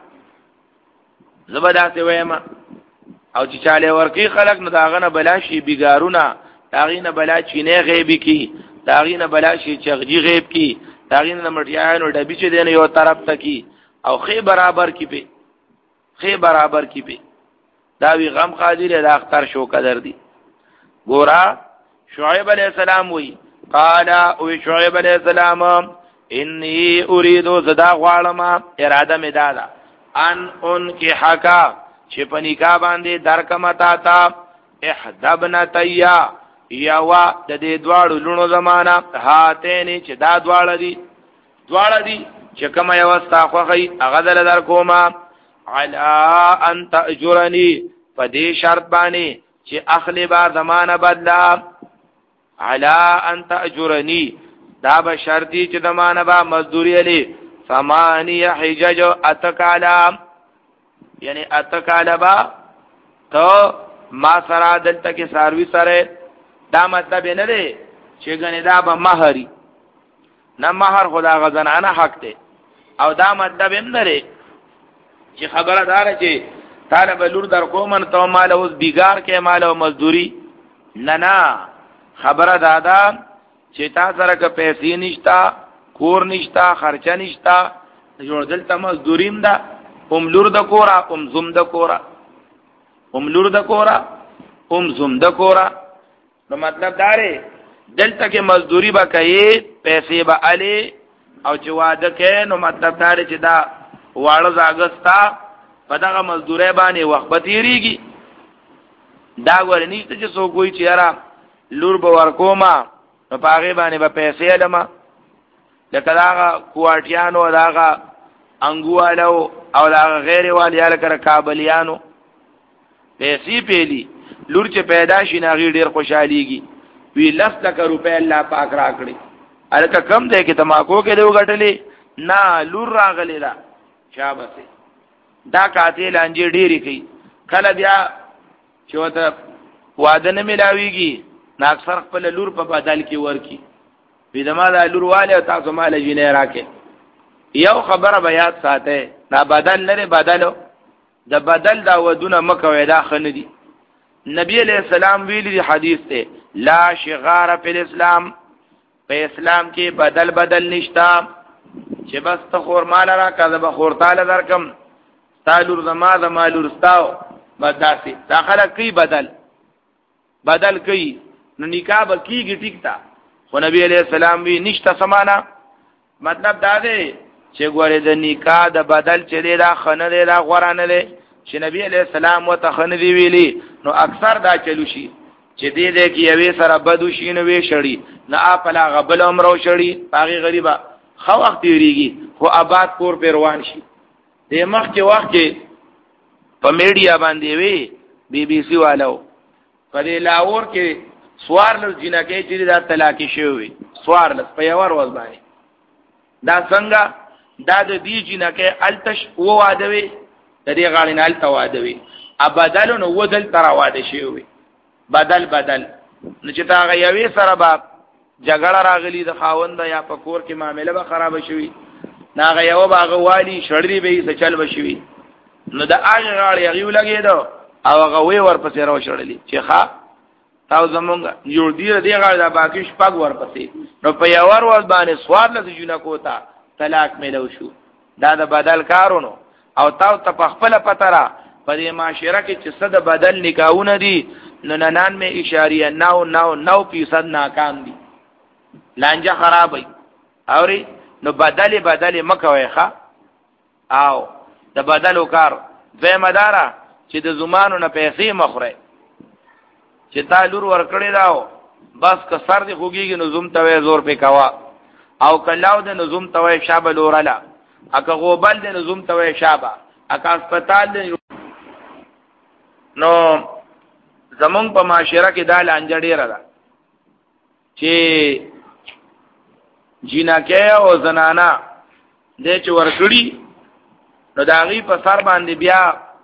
زبرداسته وایم او چې چاله ورکی خلق نو داغه نه بلاشي بیګارونه داغه نه بلا چینه غیبی کی داغه نه بلاشي چغجی غیب کی داغه نه مټیانو ډبی چې دین یو طرف ته کی او خې برابر کی په خې برابر کی په دا وی غم قادر د اختر شو قدر دی ګورا شعیب علیہ السلام وی قال او شعیب علیہ السلام انی اريد زدا غوالما اراده می دادا ان ان کی حقا چې په نکاح باندې درکمه تا تا احدبنا تیا یوا د دې دواړو لونو زمانہ هاتین چې دا دواړه دي دواړه دي چې کوم یو استاخوخی هغه دل در کومه علا انت اجرنی په دې شرط باندې چې اخلی با زمانہ بدلا علا انت اجرنی دا به شرطی چې زمانہ با مزدوری علی ثمانی حجج اتکالا یعنی اتکالبا تو ما سره دلته کې ساروی سره دا مطلب نه دی چې غنی دا به مہری نه مہر خدا غزنانه حق دی او دا مطلب هم نه دی چې خبره دار چې طالب لور در کومن ته مال اوس بیګار کې مال او مزدوری نه نه خبره دادا چې تا سره که پیسې نشتا کور نشتا خرچه نشتا جوړ دلته مزدوریم دا ام لور د کورا ام زم د کورا ام لور د کورا ام زم د کورا نو مطلب داره دلته کې مزدوری به کوي پیسې به علي او چې واده کې نو مطلب داره چې دا واړه زاګستا په دغه مزدوري باندې وخت به تیریږي دا ور نشته چې څوک وایي چې یاره لور به ورکوما نو پاغه باندې به پیسې علما لکه دا کوټیانو دا انګوالو او دا غیر والیاله کړه کابلیانو پیسې پیلی لور چې پیدا شي ناغي ډیر خوشحاليږي وی لس لک روپے الله پاک راکړي الکه کم دی کې تماکو کې دیو غټلې نه لور راغلی دا شابسه دا کاته لانجې ډیری کوي کله بیا چې وته واده نه ملاويږي نا اکثر خپل لور په بدل کې ورکی وی دما دا لور والے تاسو مال جنې راکې یو خبره بیا ساته دا بدل نه بدلو د بدل دا ودونه مکوې دا خندي نبی علیہ السلام ویلی حدیث ته لا شغار فی الاسلام په اسلام کې بدل بدل نشتا چې بس ته خور مال را کړه به خور تعالی درکم تعالور زما زما لورستاو بداسي داخله کوي بدل بدل کوي نو نکاح به کیږي ټیک تا خو نبی علیہ السلام وی نشتا سمانا مطلب دا دی چې ګوره د نکاح د بدل چې دی دا خنه دی دا غورانه دی چې نبی علیہ السلام وته خنه دی ویلی نو اکثر دا چلو شي چې دې دې کې یوې سره بدو شي نو وی شړی نه اپلا غبل عمرو شړی باغی غریبا خو وخت یریږي خو آباد کور پر روان شي د مخ کې وخت کې په میډیا باندې وی بی بی سی والو په لاهور کې سوارل جنکه چې دا طلاق شوی سوارل په یوار ورځ باندې دا څنګه دا د دې جنکه التش و وادوي د دې غاړې نه التوادوي ابدل نو ودل تر واده شوی بدل بدل نو چې تا غیوي سره با جګړه راغلی د خاوند یا په کور کې معاملې به خراب شوي نا غیو باغ والی شړری به څه چل بشوي نو د هغه غاړې غیو لګیدو او هغه وی ورپسې راو شړلی چې ښا تاسو زمونږ جوړ دی دې غاړې د باقی شپږ ورپسې نو په یو ور ور باندې سوار لږ جنا کوتا طلاق ملو شو دا د بدل کارونو او تاسو ته په خپل پتره په دې معاشره کې چې صد بدل نکاحونه دي نو ننانوے اشاریه نو نو نو فیصد ناکام دي لانجه خرابې اوري نو بدل بدل مکوي ښا او د بدلو کار زې مدارا چې د زمانو نه پیسې مخره چې تا لور ور کړی داو بس که سر دی خوږیږي نو زوم ته زور په کوا او کلاو د نظم توي شابه لورلا اګه غوبل د نظم توي شابه اګه هسپتال د نو زمون په معاشره کې دا لانجه ډیره ده چې جنکه او زنانا د چې ورکړي نو داغي په سر باندې بیا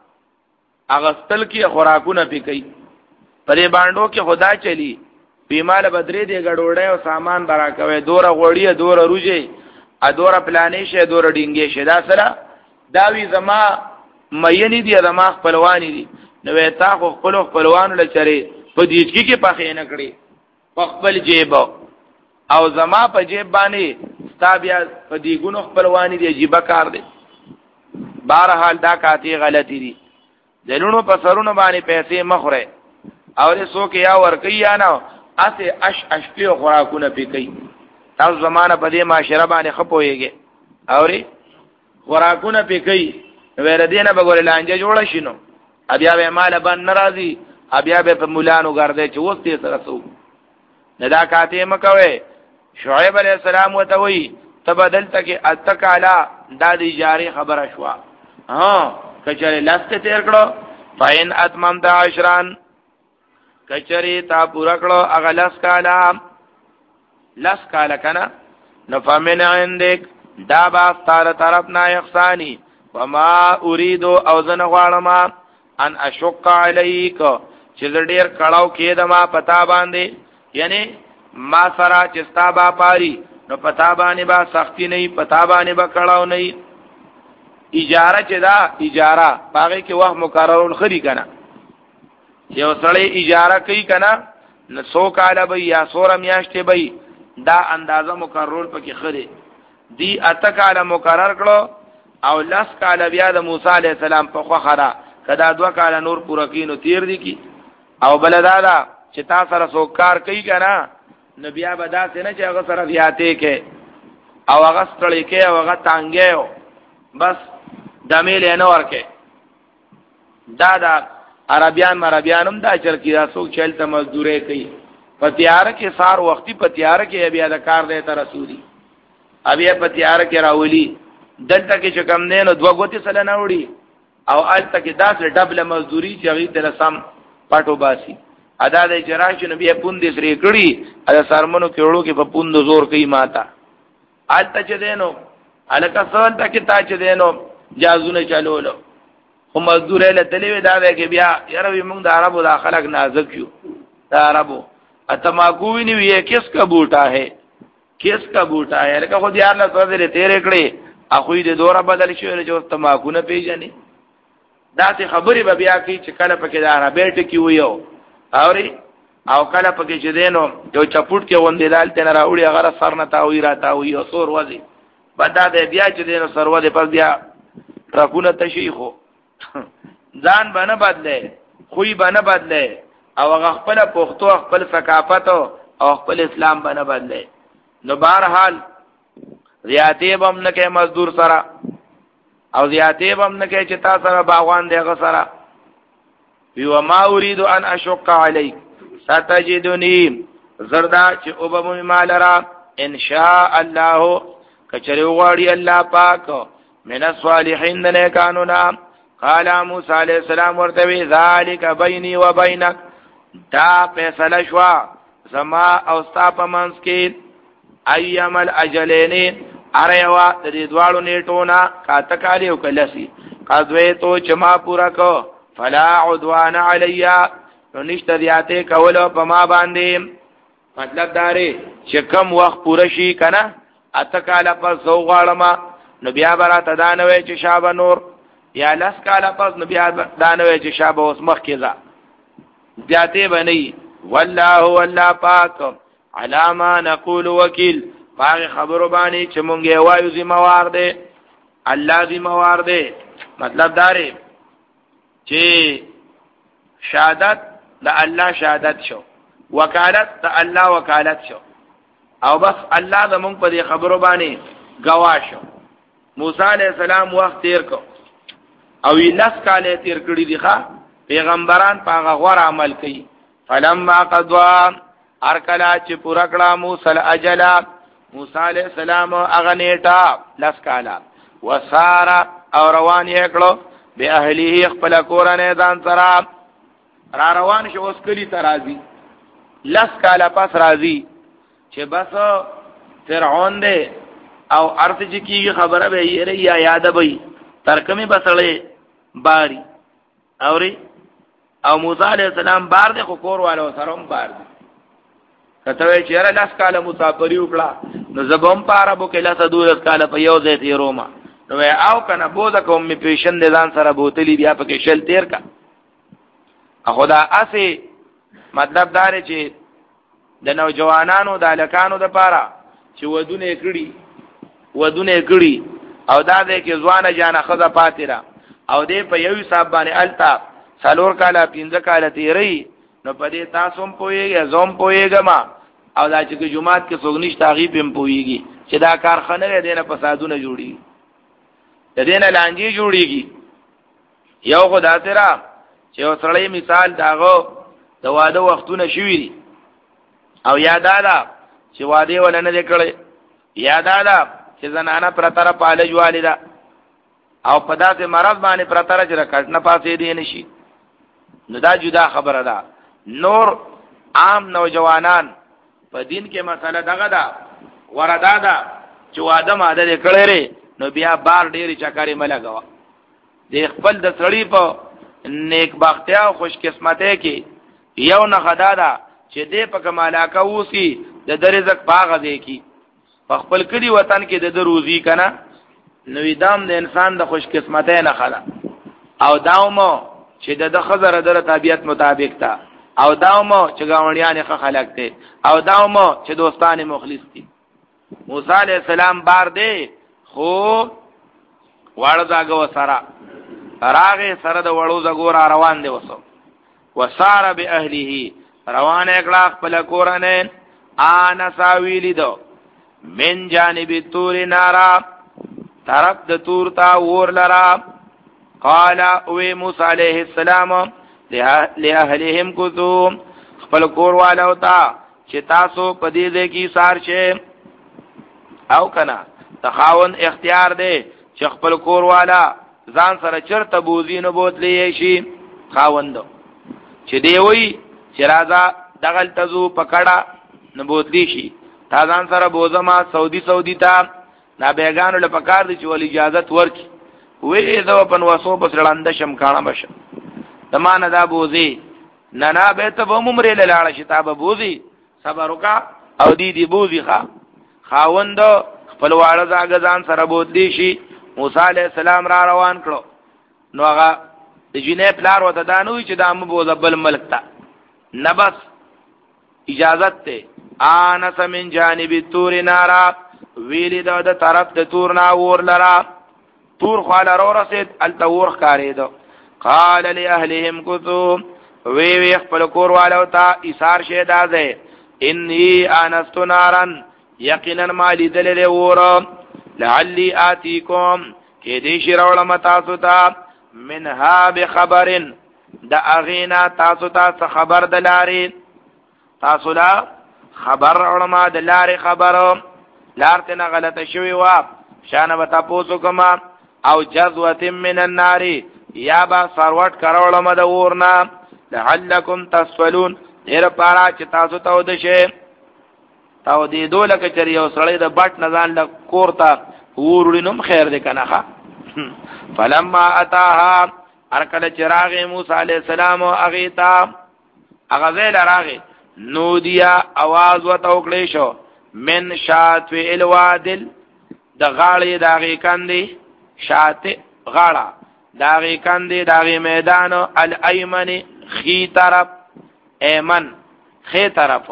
اغستل کې خوراکونه پکې پرې باندې کې خدا چلی بیمال بدرې دې غړوړې او سامان برا کوي دوره غوړی دوره روجي ا دوره پلانې شه دوره ډینګې شه دا سره داوی زما مېنی دي زما خپلوانی دي نو تا خو خپل خپلوانو لچري په دیچکی کې پخې نه کړی په خپل جیب او زما په جیب باندې ستا بیا په دی ګونو خپلوانی دي عجیب کار دی بهرحال دا کاتی غلطی دي دلونو په سرونو باندې پیسې مخره او له سو کې یا ور کوي یا نه اسه اش اش په خوراکونه پی کوي تاسو زمانہ په دې معاشره باندې خپويږي اوري خوراکونه پی کوي ور دینه بګور لانجه جوړ شینو بیا به مال باندې ناراضي بیا به په مولانو ګرځي چې وسته سره سو ندا کاته مکوي شعیب علیہ السلام وتوي تبدلت کې اتکالا د دې جاری خبره شو ها کچره لاسته تیر کړو فین اتممت عشران کچری تا پورا کړو اغلس کالا لس کالا کنا نفمن عندك دا با ستاره طرف نه احسانی وما اريد او زن غواړم ان اشق عليك چې ډیر کړهو کې د ما پتا باندې یعنی ما سره چې ستا با پاری نو پتا باندې با سختی نه پتا باندې با کړهو نه اجاره چې دا اجاره باغې کې وخت مقررون خري کنه یو سړی اجاره کوي کنه نو سو کاله به یا سور میاشتې به دا اندازه مقرر پکې خري دی اته کاله مقرر کړو او لس کاله بیا د موسی علی السلام په خو خره کدا دوا کاله نور پورا کینو تیر دي کی او بلدادا چې تا سره سو کار کوي کنه نبي ابدا څنګه چې هغه سره زیاتې کې او هغه ستړي کې او هغه تانګې بس دمیل نه ورکه دا دا عربیان مربیانم دا چل کی دا سوک چلتا مزدوره کئی پتیاره کې سار وقتی پتیاره کې بیا دا کار دیتا رسولی ابي په تیار کې راولي دلته کې چې کم دین دوه غوتی سره نه وړي او الته کې داسې ډبل مزدوري چې هغه تر سم پټو باسي ادا د جراش نبی پوندې سری کړي ادا سرمنو کې وړو کې په پوند زور کوي ماتا الته چې دینو الکه سوال ته کې تا چې دینو جازونه چلولو خو مزدور له تلوي دا ده کې بیا یاره موږ د عربو د خلک نازک یو د عربو اتماکو وی نیو یہ کس کا بوٹا ہے کس کا بوٹا ہے لکه خو دیار له سره تیرې کړې اخوی د دوره بدل شو چې تماکو نه پیژنې دا ته خبرې به بیا کی چې کله پکې دا عربی ټکی ویو اوري او کله پکې چې دینو یو چپوټ کې وندې دال تن راوړي هغه سر نه تاوي را تاوي او سور وځي بدا دې بیا چې دینو سر وځي پس بیا راکونه تشیخو ځان باندې بدله خوې باندې بدله او هغه خپل پښتو خپل ثقافت او خپل اسلام باندې بدله نو بهرحال زیاتې بم نه کې مزدور سره او زیاتې بم نه کې چې تا سره باغوان دی هغه سره وی ما اريد ان اشق عليك ستجدني زردا چې او به مالرا ان شاء الله کچره وغړی الله پاک من الصالحين نه قانونا قال موسی علیہ السلام ورته وی ذالک بیني وبینک دا فیصله شوا زما او ستا په منځ کې ایام الاجلین اروا د دې دواړو نیټونه کاته کالی او کلسی قضوی تو چما پورا کو فلا عدوان علیا نو نشته دیاته کول په ما باندې مطلب داره چې کم وخت پوره شي کنه اته کاله پس زو غاړما نو بیا براته دانوي چې شابه نور یا لس کاله پس نو بیا دانوي چې شابه اوس مخ کې ځه ذاته بني والله والله پاک علامه نقول وکیل باغ خبرو باندې چې مونږه وایو ذمہوار دی الله ذمہوار دی مطلب داره چې شهادت د الله شهادت شو وکالت د الله وکالت شو او بس الله زمونږ په دې خبرو باندې گواه شو موسی علیہ السلام وخت تیر کو او لس کاله تیر کړی دی ښا پیغمبران په غوړ عمل کوي فلما قضوا ارکلا چې پورا کړه موسی الاجل موسی علیہ السلام اغنیټا لس کاله وسارا او روان یې کړو به اهلیه خپل کورانه ځان سره را روان شو اوس کلی ترازی لس کاله پس راځي چې بس فرعون دې او ارث چې کی خبره به یې یا یاد به ترکمه بسړې باری اوري او موسی علیہ السلام بار دې خو کور والو سره هم بار دي کته چې را لس کاله مسافری وکړه نو زبم پاره بو کې لس دولس کاله په یو ځای ته روما نو او کنه بوزه کوم می پیشن دې ځان سره بوتلی بیا پکې شل تیر کا خدا اسی مطلب دار چې د نوجوانانو د الکانو د پاره چې ودونه کړي ودونه کړي او دا دې کې ځوانه جانه خزه پاتره او دې په یو حساب باندې التا څلور کاله پنځه کاله تیری نو په دې تاسو هم پويږئ زوم پويګم او دا چې جمعات کې سوګنيش تغیب هم پويږي چې دا کارخانه دې نه فسادونه جوړي د دې نه لانجی جوړيږي یو خدا تیرا چې اوسړې مثال داغو د واده وختونه شوي دي او یاد اله چې واده ولنه کړي یاد اله چې زنانه پرتره پالج والده او په داسې مرض باندې پرتره چې راکټ نه پاسې دی نشي نو دا جدا خبره ده نور عام نوجوانان په دین کې مسله دغه ده وردا ده چې واده ماده کړي نو بیا بار ډېری چکرې ملګوا د خپل د سړی په نیک بختیا او خوش قسمته کې یو نه خدا ده چې دې په کماله کا وسی د درزق باغ دی کی په خپل کلی وطن کې د روزي کنه نو دام د انسان د خوش قسمته نه خلا او داومو چې د خزر در طبيعت مطابق تا او داومو چې گاونډیان ښه خلق دي او داومو چې دوستان مخلص دي موسی عليه السلام بار دی خو واړه زاګو سره راغه سره د وړو زګور روان دی وسو وسار به اهله روان اکلا خپل کورانه انا ساویلی دو من جانب تور نارا طرف د تور تا ور لرا قال او موسی علیہ السلام لاهلهم کوتو خپل کور والو تا چې تاسو پدې دې کې سار شه او کنا تخاون اختیار دی چې خپل کور والا ځان سره چرته بوزي نه بوتلی شي خاوند چې دی وی چې راځه دغل تزو پکړه نه بوتلی شي تا ځان سره بوزما سعودي سعودي تا نا بیگانو له پکار دي چې ول اجازه ورکي وې دا په وسو په سړاند شم کانه بشه تمانه دا بوزي نه نه به ته به عمر له لاړه شتابه بوزي صبر وکا او دی دی بوزي ښا خاوند خپل واړه ځاګ ځان سره بوتلی شي موسی علیہ السلام را روان کړو نو هغه د جنې پلار وته دانوي چې د ام بوز بل ملک تا نبس اجازت ته انس من جانب التور نارا ویلی دا د طرف د تور نا ور لرا تور خال رو رسید التور خاریدو قال لاهلهم كتو وی وی خپل کور والو تا ایثار شه دازه انی انست نارن یقینا ما لیدل له ور لعلی آتیکم کې دې شراول متاسو تا منها بخبرن دا اغینا تاسو ته خبر دلاري تاسو لا خبر علماء دلاري خبر لارتنا غلطه شوی وا شان وتا پوسو کما او جذوه من النار یا با سروټ کړه علماء د ورنا لعلکم تسفلون هر پارا چې تاسو ته ود شي تاو دې دوله کچری یو سړی د بټ نزان ل کورتا ورولینم خیر دې کنه فلما اتاها ارکل چراغ موسی علیہ السلام او اغیتا اغزل راغی نودیا आवाज وتوکلی شو من شات فی الوادل د غاړې داغي کندي شات غاړه داغي کندي داغي میدان الایمن خی طرف ایمن خی طرف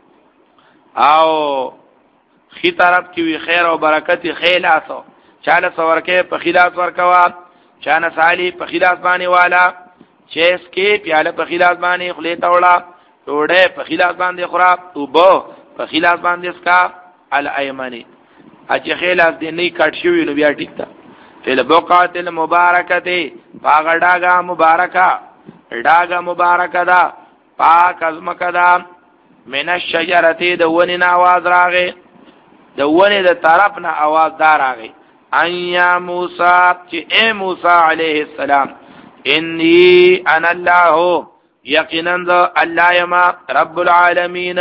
او خی طرف کی وی خیر او برکت خیلاسو چاله سورکه په خلاص ورکوا چانه سالی په خلاص باندې والا چیس کې پیاله په خلاص باندې خلی توړه ټوډه په خلاص باندې خراب او بو په خلاص باندې اسکا الایمنی اچ خلاص دې نه کټ شوی نو بیا ټیک تا فل بوقات المبارکته پاغډاګه مبارکا ډاګه مبارکا دا پاک ازمکا دا من الشجرته د ونی نه आवाज راغی د ونی د طرف نه आवाज دار راغی ان یا موسی چې اے موسی علیہ السلام انی انا الله یقینا الله یما رب العالمین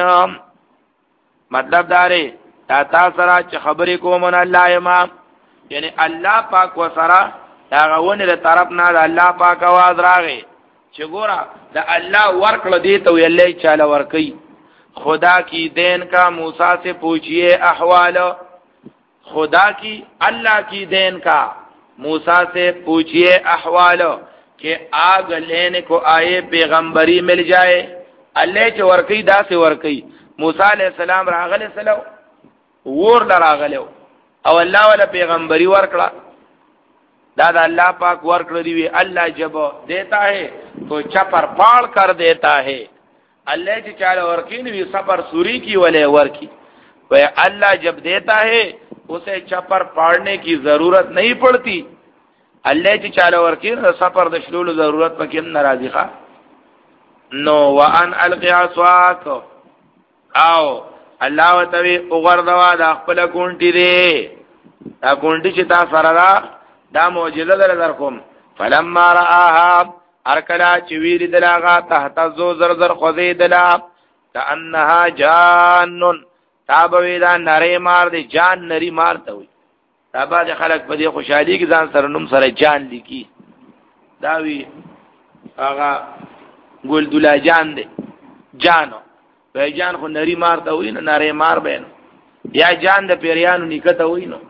مطلب داره تا تاسو را چې خبرې کوم نه الله یما یعنی الله پاک وسره دا غوونه د طرف نه د الله پاک आवाज راغی چې ګوره د الله ورکړه دی ته ویلې چاله ورکی خدا کی دین کا موسی سے پوچھئے احوال خدا کی اللہ کی دین کا موسی سے پوچھئے احوال کہ آگ لینے کو آئے پیغمبری مل جائے اللہ چه ورکی دا سے ورکی موسی علیہ السلام راغل سلو ور لراغلو او اللہ والا پیغمبری ورکڑا دا دا اللہ پاک ورکڑ دیوی اللہ جب دیتا ہے تو چپر پاڑ کر دیتا ہے اللہ چه چاله ورکی نوی سفر سوری کی ولے ورکی وہ اللہ جب دیتا ہے اسے چپر پاڑنے کی ضرورت نہیں پڑتی اللہ چه چاله ورکی نو سفر دشلول ضرورت پکیم نرازی خواہ نو وان القی عصواک او اللہ و توی اغردوا دا اخپل کونٹی دے دا کونٹی چه تا سردا دا موجزه در در کم فلما رآها ارکلا چویری دلاغا تحتزو زرزر خوزی دلا کانها جانن تابوی دا نری مار دی جان نری مار تاوی تابا دی خلق پا دی خوشحالی کی زان سرنم سر جان لکی داوی آغا گل دولا جان دی جانو بای جان خو نری مار تاوی نو نری مار بینو یا جان دا پیریانو نکتاوی نو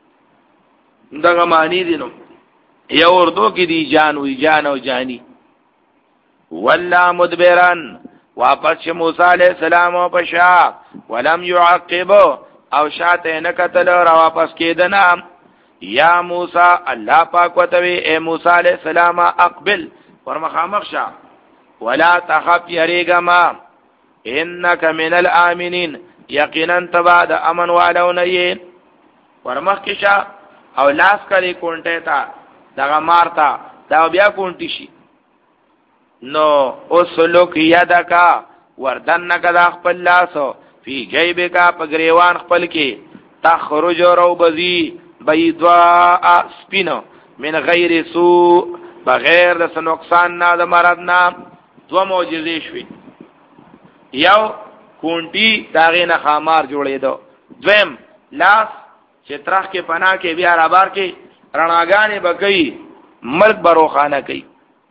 داغا معنی دی نو یا اردو کی دی جانوی جانو جانی ولا مدبران واپس موسی علیہ السلام او پشا ولم يعقب او شاته نکتل را واپس کیدنا یا موسی الله پاک وتوی اے موسی علیہ السلام اقبل ورمخامخ شا ولا تخف یریگما انک من الامنین یقینا تبع د امن والونی ورمخ کشا او لاس کلی کونټه تا دغه مارتا دا بیا کونټی شي نو اوسلوک یدکا وردن نکدا خپل لاسو فی جیبکا پگریوان خپل کی تخرج روبزی بیضاء سپینو من غیر سوء بغیر د نقصان نه د مرض نه. دو معجزې شوي، یو کونټي داغې نه خامار جوړېدو، دویم لاس چې ترخ کې پناه کې بیا رابار کې رڼاګانې به کوي، ملک به روښانه کوي.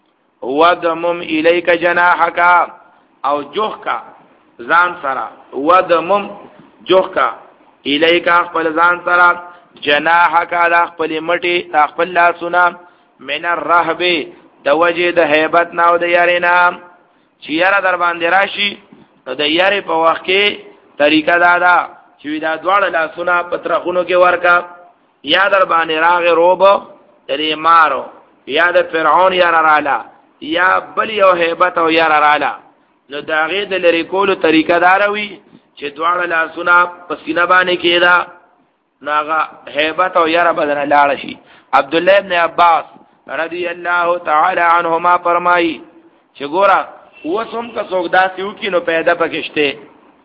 ودمم الیک جناحک او جوخ کا ځان سره، ودمم جوخ کا الیک خپل ځان سره، جناحک دا خپل مټي دا خپل لاسونه، من الرهب د وجه د هیبت نه او د یارې نه، چې یاره در باندې راشي نو د یارې په وخت کې طریقه دا ده چې دا دواړه لاسونه په ترخونو کې ورکا، یا در باندې راغې روب درې مارو، یا د فرعون یاره رااله، یا بل یو هیبت او یاره رااله، نو د هغې د لرې کولو طریقه داره وي چې دواړه لاسونه په سینه باندې کېده، نو هغه هیبت او یاره به درنه لاړه شي. عبدالله ابن عباس رضی الله تعالی عنهما فرمایي چې ګوره اوس هم که څوک داسې وکړي نو پیدا پکې شته،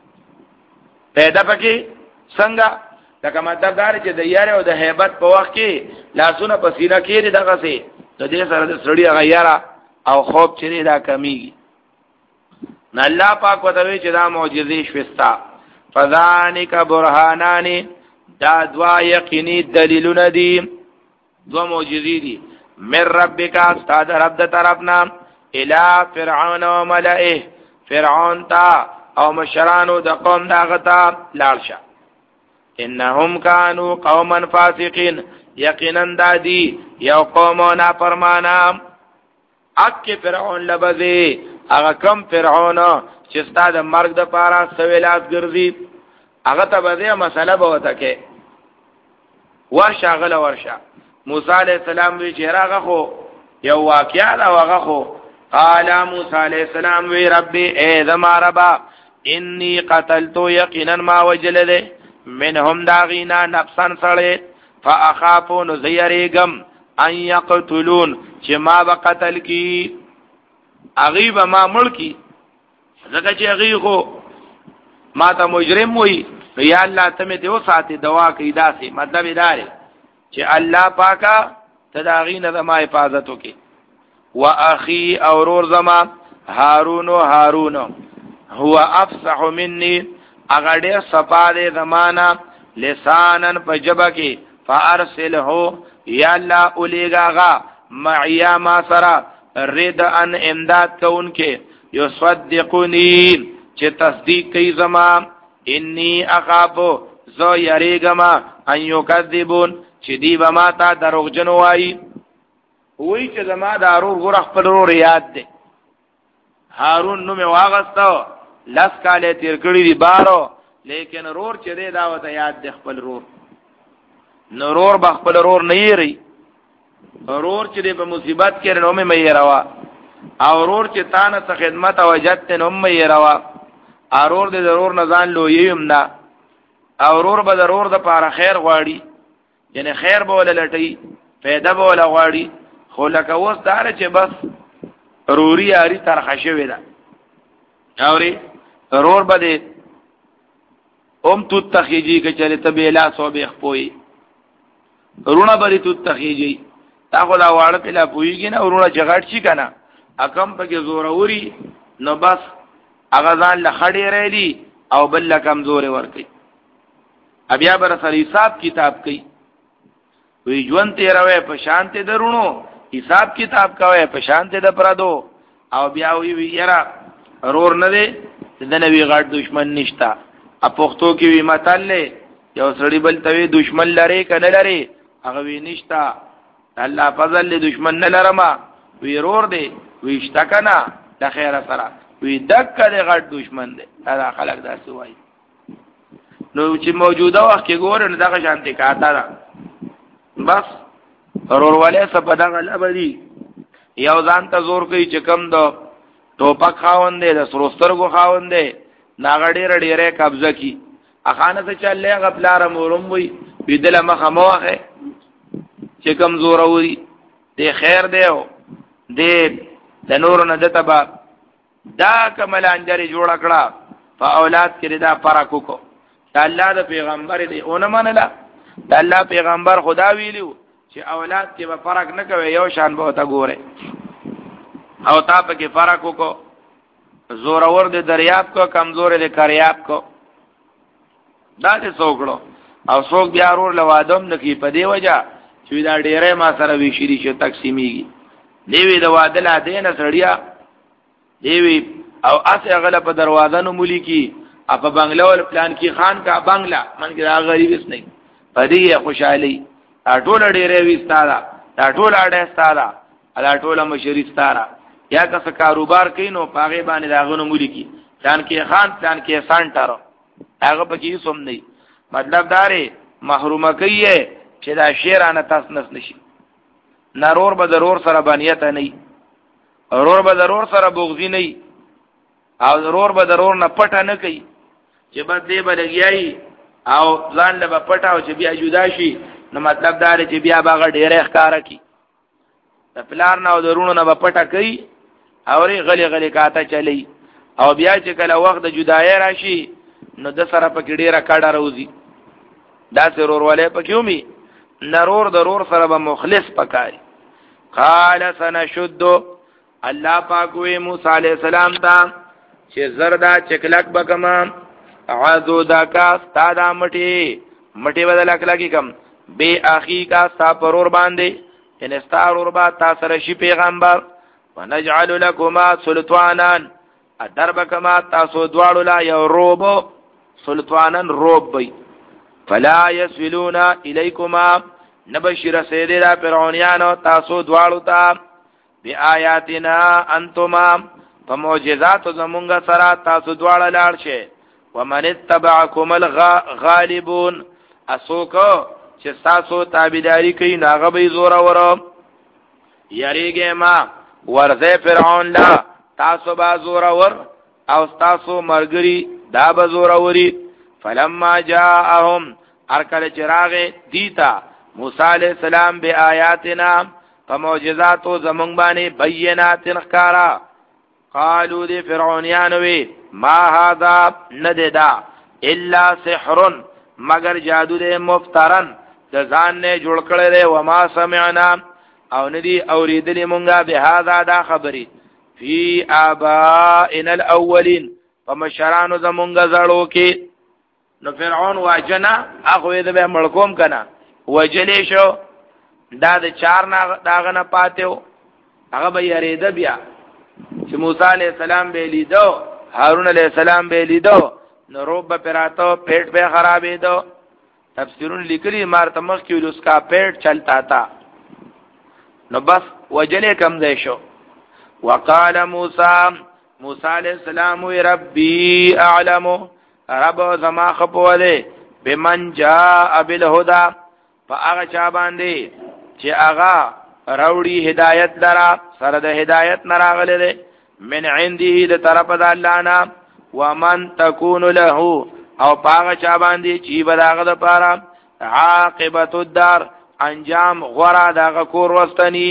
پیدا پکې څنګه؟ لکه مطلب دا چې د یاره او د هیبت په وخت کې لاسونه په سینه کېږي دغسې، د دې سره د سړي هغه یاره او خوب چې دی دا کمیږي. نو الله پاک ورته وایي چې دا معجزې شوې ستا، فذلک برهانان دا دوا یقیني دلیلونه دي، دوا معجزې دي، من ربک ستا د رب د طرفنا، الی فرعون و ملئه فرعون تا او مشرانو د قوم داغه ته لاړ شه. انهم كانوا قوما فاسقين یقینا دادی یو قوم نافرمانا. اک فرعون لبذي هغه کم فرعون چې ستاد مرګ د پاره سویلات ګرځي، هغه ته به مسله به وته کې ورشه غل ورشه. موسی علیہ السلام وی چې راغه خو یو واقعا دا هغه خو قال موسی علیہ السلام وی ربي اے ذما ربا انی قتلت یقینا ما وجلده منهم داغینا نفسا سړی فاخافون زیریګم ان یقتلون چې ما به قتل کی اغیب ما ملکی، ځکه چې اغیب خو ما ته مجرم وی، یا الله ته مې دیو ساتي دوا کوي داسې مطلب ادارې چې الله پاکا تداغین زما حفاظت وکي. واخي اورور زما هارون و هارون هو افصح مني اگر ډیر صفا دې زمانہ لسانن په جبه کې فارسله یا الله اولیگاغا معیا ما سرا رد ان امداد کون کې یصدقونی چې تصدیق کوي زما، انی اخافو زو یریګما ان یکذبون چې دی به ما ته دروغجن وایي. وی چې زما د ارور غره خپل رور یاد دی، هارون نو مې واغسته لس کاله تیر کړی دی بارو، لیکن رور چې دی دا وته یاد دی خپل رور، نو رور به خپل رور نه یری، رور چې دی په مصیبت کې نو مې مې روا، او رور چې تانه ته خدمت او جت نو مې روا، ارور دې ضرور نه ځان لویم نه، او رور به ضرور د پاره خیر غواړي، یعنی خیر به ول لټي پیدا به ول غواړي، خو لکه اوس دار چې بس روري اړي ترخه شوی ده، اوري رور به دې اوم تو تخیجی کې چلے تبیلا سو به خپوي رونه به تو تخیجی تا خو لا واړه پلا پويږي نه، ورونه جګړ شي کنه اکم پکې زوروري نو بس هغه ځان له خړې رېلی او بل له کمزورې ورکي، بیا بر سره حساب کتاب کوي، وی ژوند تیروي په شانته درونو حساب کتاب کوي په شانته د پردو، او بیا وی یرا رور نه دی د نبی غړ دشمن نشتا. ا پښتو کې وی متل یو سړی بل ته دشمن لري کنه لري، هغه وی نشتا، الله فضل له دشمن نه لرما، وی رور دی وی شتا کنه د خیره سره، وی دک د غړ دشمن دی، دا خلک دا سوای. نو چې موجوده وخت کې ګور نه دغه شانتي کاته ده، بس رور والے سپدا غلبدي یو ځان ته زور کوي چې کم دو ټوپک خاوندې د سروسترګو خاوندې ناغړې رډېره قبضه کی اخانه ته چلې غفلار مورم وي بيدله مخه موخه چې کم زور وي دې خیر دیو دې د نور نه دتبا دا کمل انجری جوړ کړه په اولاد کې دا فرق کو د الله د پیغمبر دی اون منله د الله پیغمبر خدا ویلو چې اولاد کې به فرق نه کوي یو شان به تا ګوره او تا په کې فرق وکړو زور اور د دریاب کو کمزور د کریاب کو دا دې څوکړو او څوک بیا ورور لوادم نکی په دی وجہ چې دا ډیره ما سره وی شری شو تقسیمیږي دیوی د وادل دینه سړیا دیوی او اسه غله په دروازه نو مولي کی اپ بنگلا ول پلان کی خان کا بنگلا من کې دا غریب اس نه پدې خوشحالي ټول ډیره وستاله دا ټول اړه ستاله دا ټول مشری ستاره یا که څه کاروبار کینو پاغه باندې داغونو مولي کی پلان کې خان پلان کې سانټر هغه پکې سم نه مطلب داري محرومه کوي چې دا شیرانه تاسو نس نشي نارور به ضرور سره بانیت نه اورور به ضرور سره بغضی نه او ضرور به ضرور نه پټه نه کوي چې بس دې بلګیای او ځان له پټه او چې بیا جدا شي نو مطلب داري چې بیا باغ ډېر ښکارا کی د پلار نه او درونو نه پټه کوي او ری غلی غلی کاته چلی او بیا چې کله وخت د جدای راشي نو د سره پکې ډیره کاډه روزي دا ضرور ولې پکېومي نرور ضرور سره به مخلص پکاري قال سنشد الله پاک وی موسی علیہ السلام ته چې زردا چکلک بکما عذو دکا ستادا مټي مټي بدل اکلکی کم بے اخی کا ستا پرور باندې ان استارور با تا سره شي پیغمبر ونجعل لكما سلطانان ادربکما تاسو دواړو لا یو روب سلطانن روب بی فلا يسولون الیکما نبشر سیدنا فرعونیانو تاسو دواړو ته بیااتنا انتما فمعجزات زمونږ سره تاسو دواړه لاړ شئ ومن اتبعكم الغالبون اسوکو چې تاسو تابعداري کوي ناغه به زوره ورو یریګه ما ورزه فرعون لا تاسو با زوره ور او تاسو مرګري دا به زوره وري فلما جاءهم ارکل چراغ دیتا موسی علیہ السلام بی آیاتنا فمعجزاتو زمونږ باندې بینات خکارا قالو دی فرعونیانوی ما هذا نددا الا سحر مگر جادو دی مفترن د ځان نه جوړ کړی دی و ما سمعنا او ندی اوریدلی مونږه به هاذا دا خبري فی آبائنا الاولین فمشرانو زمونږه زړو کې نو فرعون واجنا اخو دې به ملکوم کنا وجلی شو دا د چار نه داغه نه پاتیو هغه به یریده بیا چې موسی علیہ السلام به لیدو هارون علیہ السلام به لیدو نو روب به پراتو پیټ به خرابې دو تفسیرون لیکلی مارتمخ کې اس کا پیټ چلتا تا نو بس وجلی کم دی شو وقال موسی موسی علیہ السلام وی ربی اعلم رب زما خپوله بمن جاء بالهدى فاغه چا باندې چې هغه راوړي هدایت لرا سره د هدایت نراغله ده من عنده د طرف د الله نه ومن تكون له او پاغه چا باندې چې بداغه د پاره عاقبت الدار انجام غرا دغه کور وستنی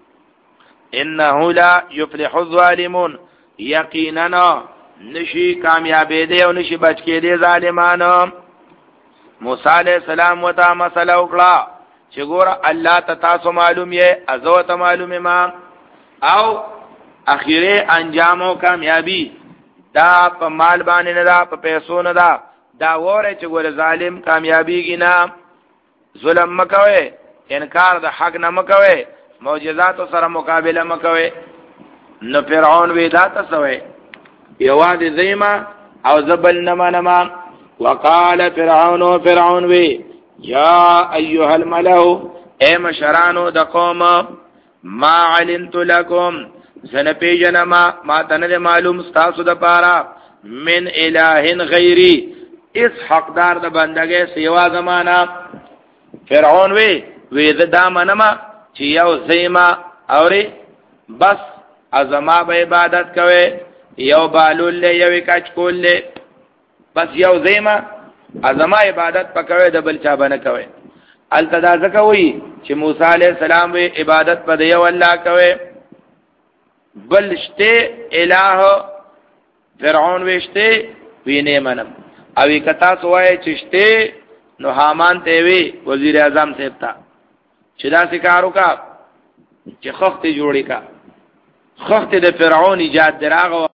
انه لا يفلح الظالمون یقینا نشي کامیابې دي او نشي بچ کې دي ظالمانو موسی علیہ السلام وتا مسله وکړه چې ګور الله ته تاسو معلوم یې ازو ته معلومه ما او اخیره انجام او کامیابی دا په مال باندې نه دا په پیسو نه دا دا وره چې ګور ظالم کامیابیږي نه ظلم مکوي انکار د حق نه مکوي معجزات سره مقابله مکوي نو فرعون وی دا تسوي یواد زیما او زبل نما نما وقال فرعون فرعون وی یا ایها الملأ اے مشرانو د قوم ما علمت لكم زن پیجنما ما تنه معلوم تاسو د پارا من الہ غیری اس حقدار د بندګې سیوا زمانہ فرعون وی وی دا منما چې یو زیما اوري بس ازما به عبادت کوي یو بالول له یو کچ کول له بس یو زیما ازما عبادت پکوي د بل چا باندې کوي التدا زکوي چې موسی عليه السلام وی عبادت په یو الله کوي بل شته الہ فرعون وشته وینه منم او کتا سوای چشته نو حامان ته وی وزیر اعظم ته تا چې دا سکارو کا چې خخت جوړی کا خخت د فرعون ایجاد دراغه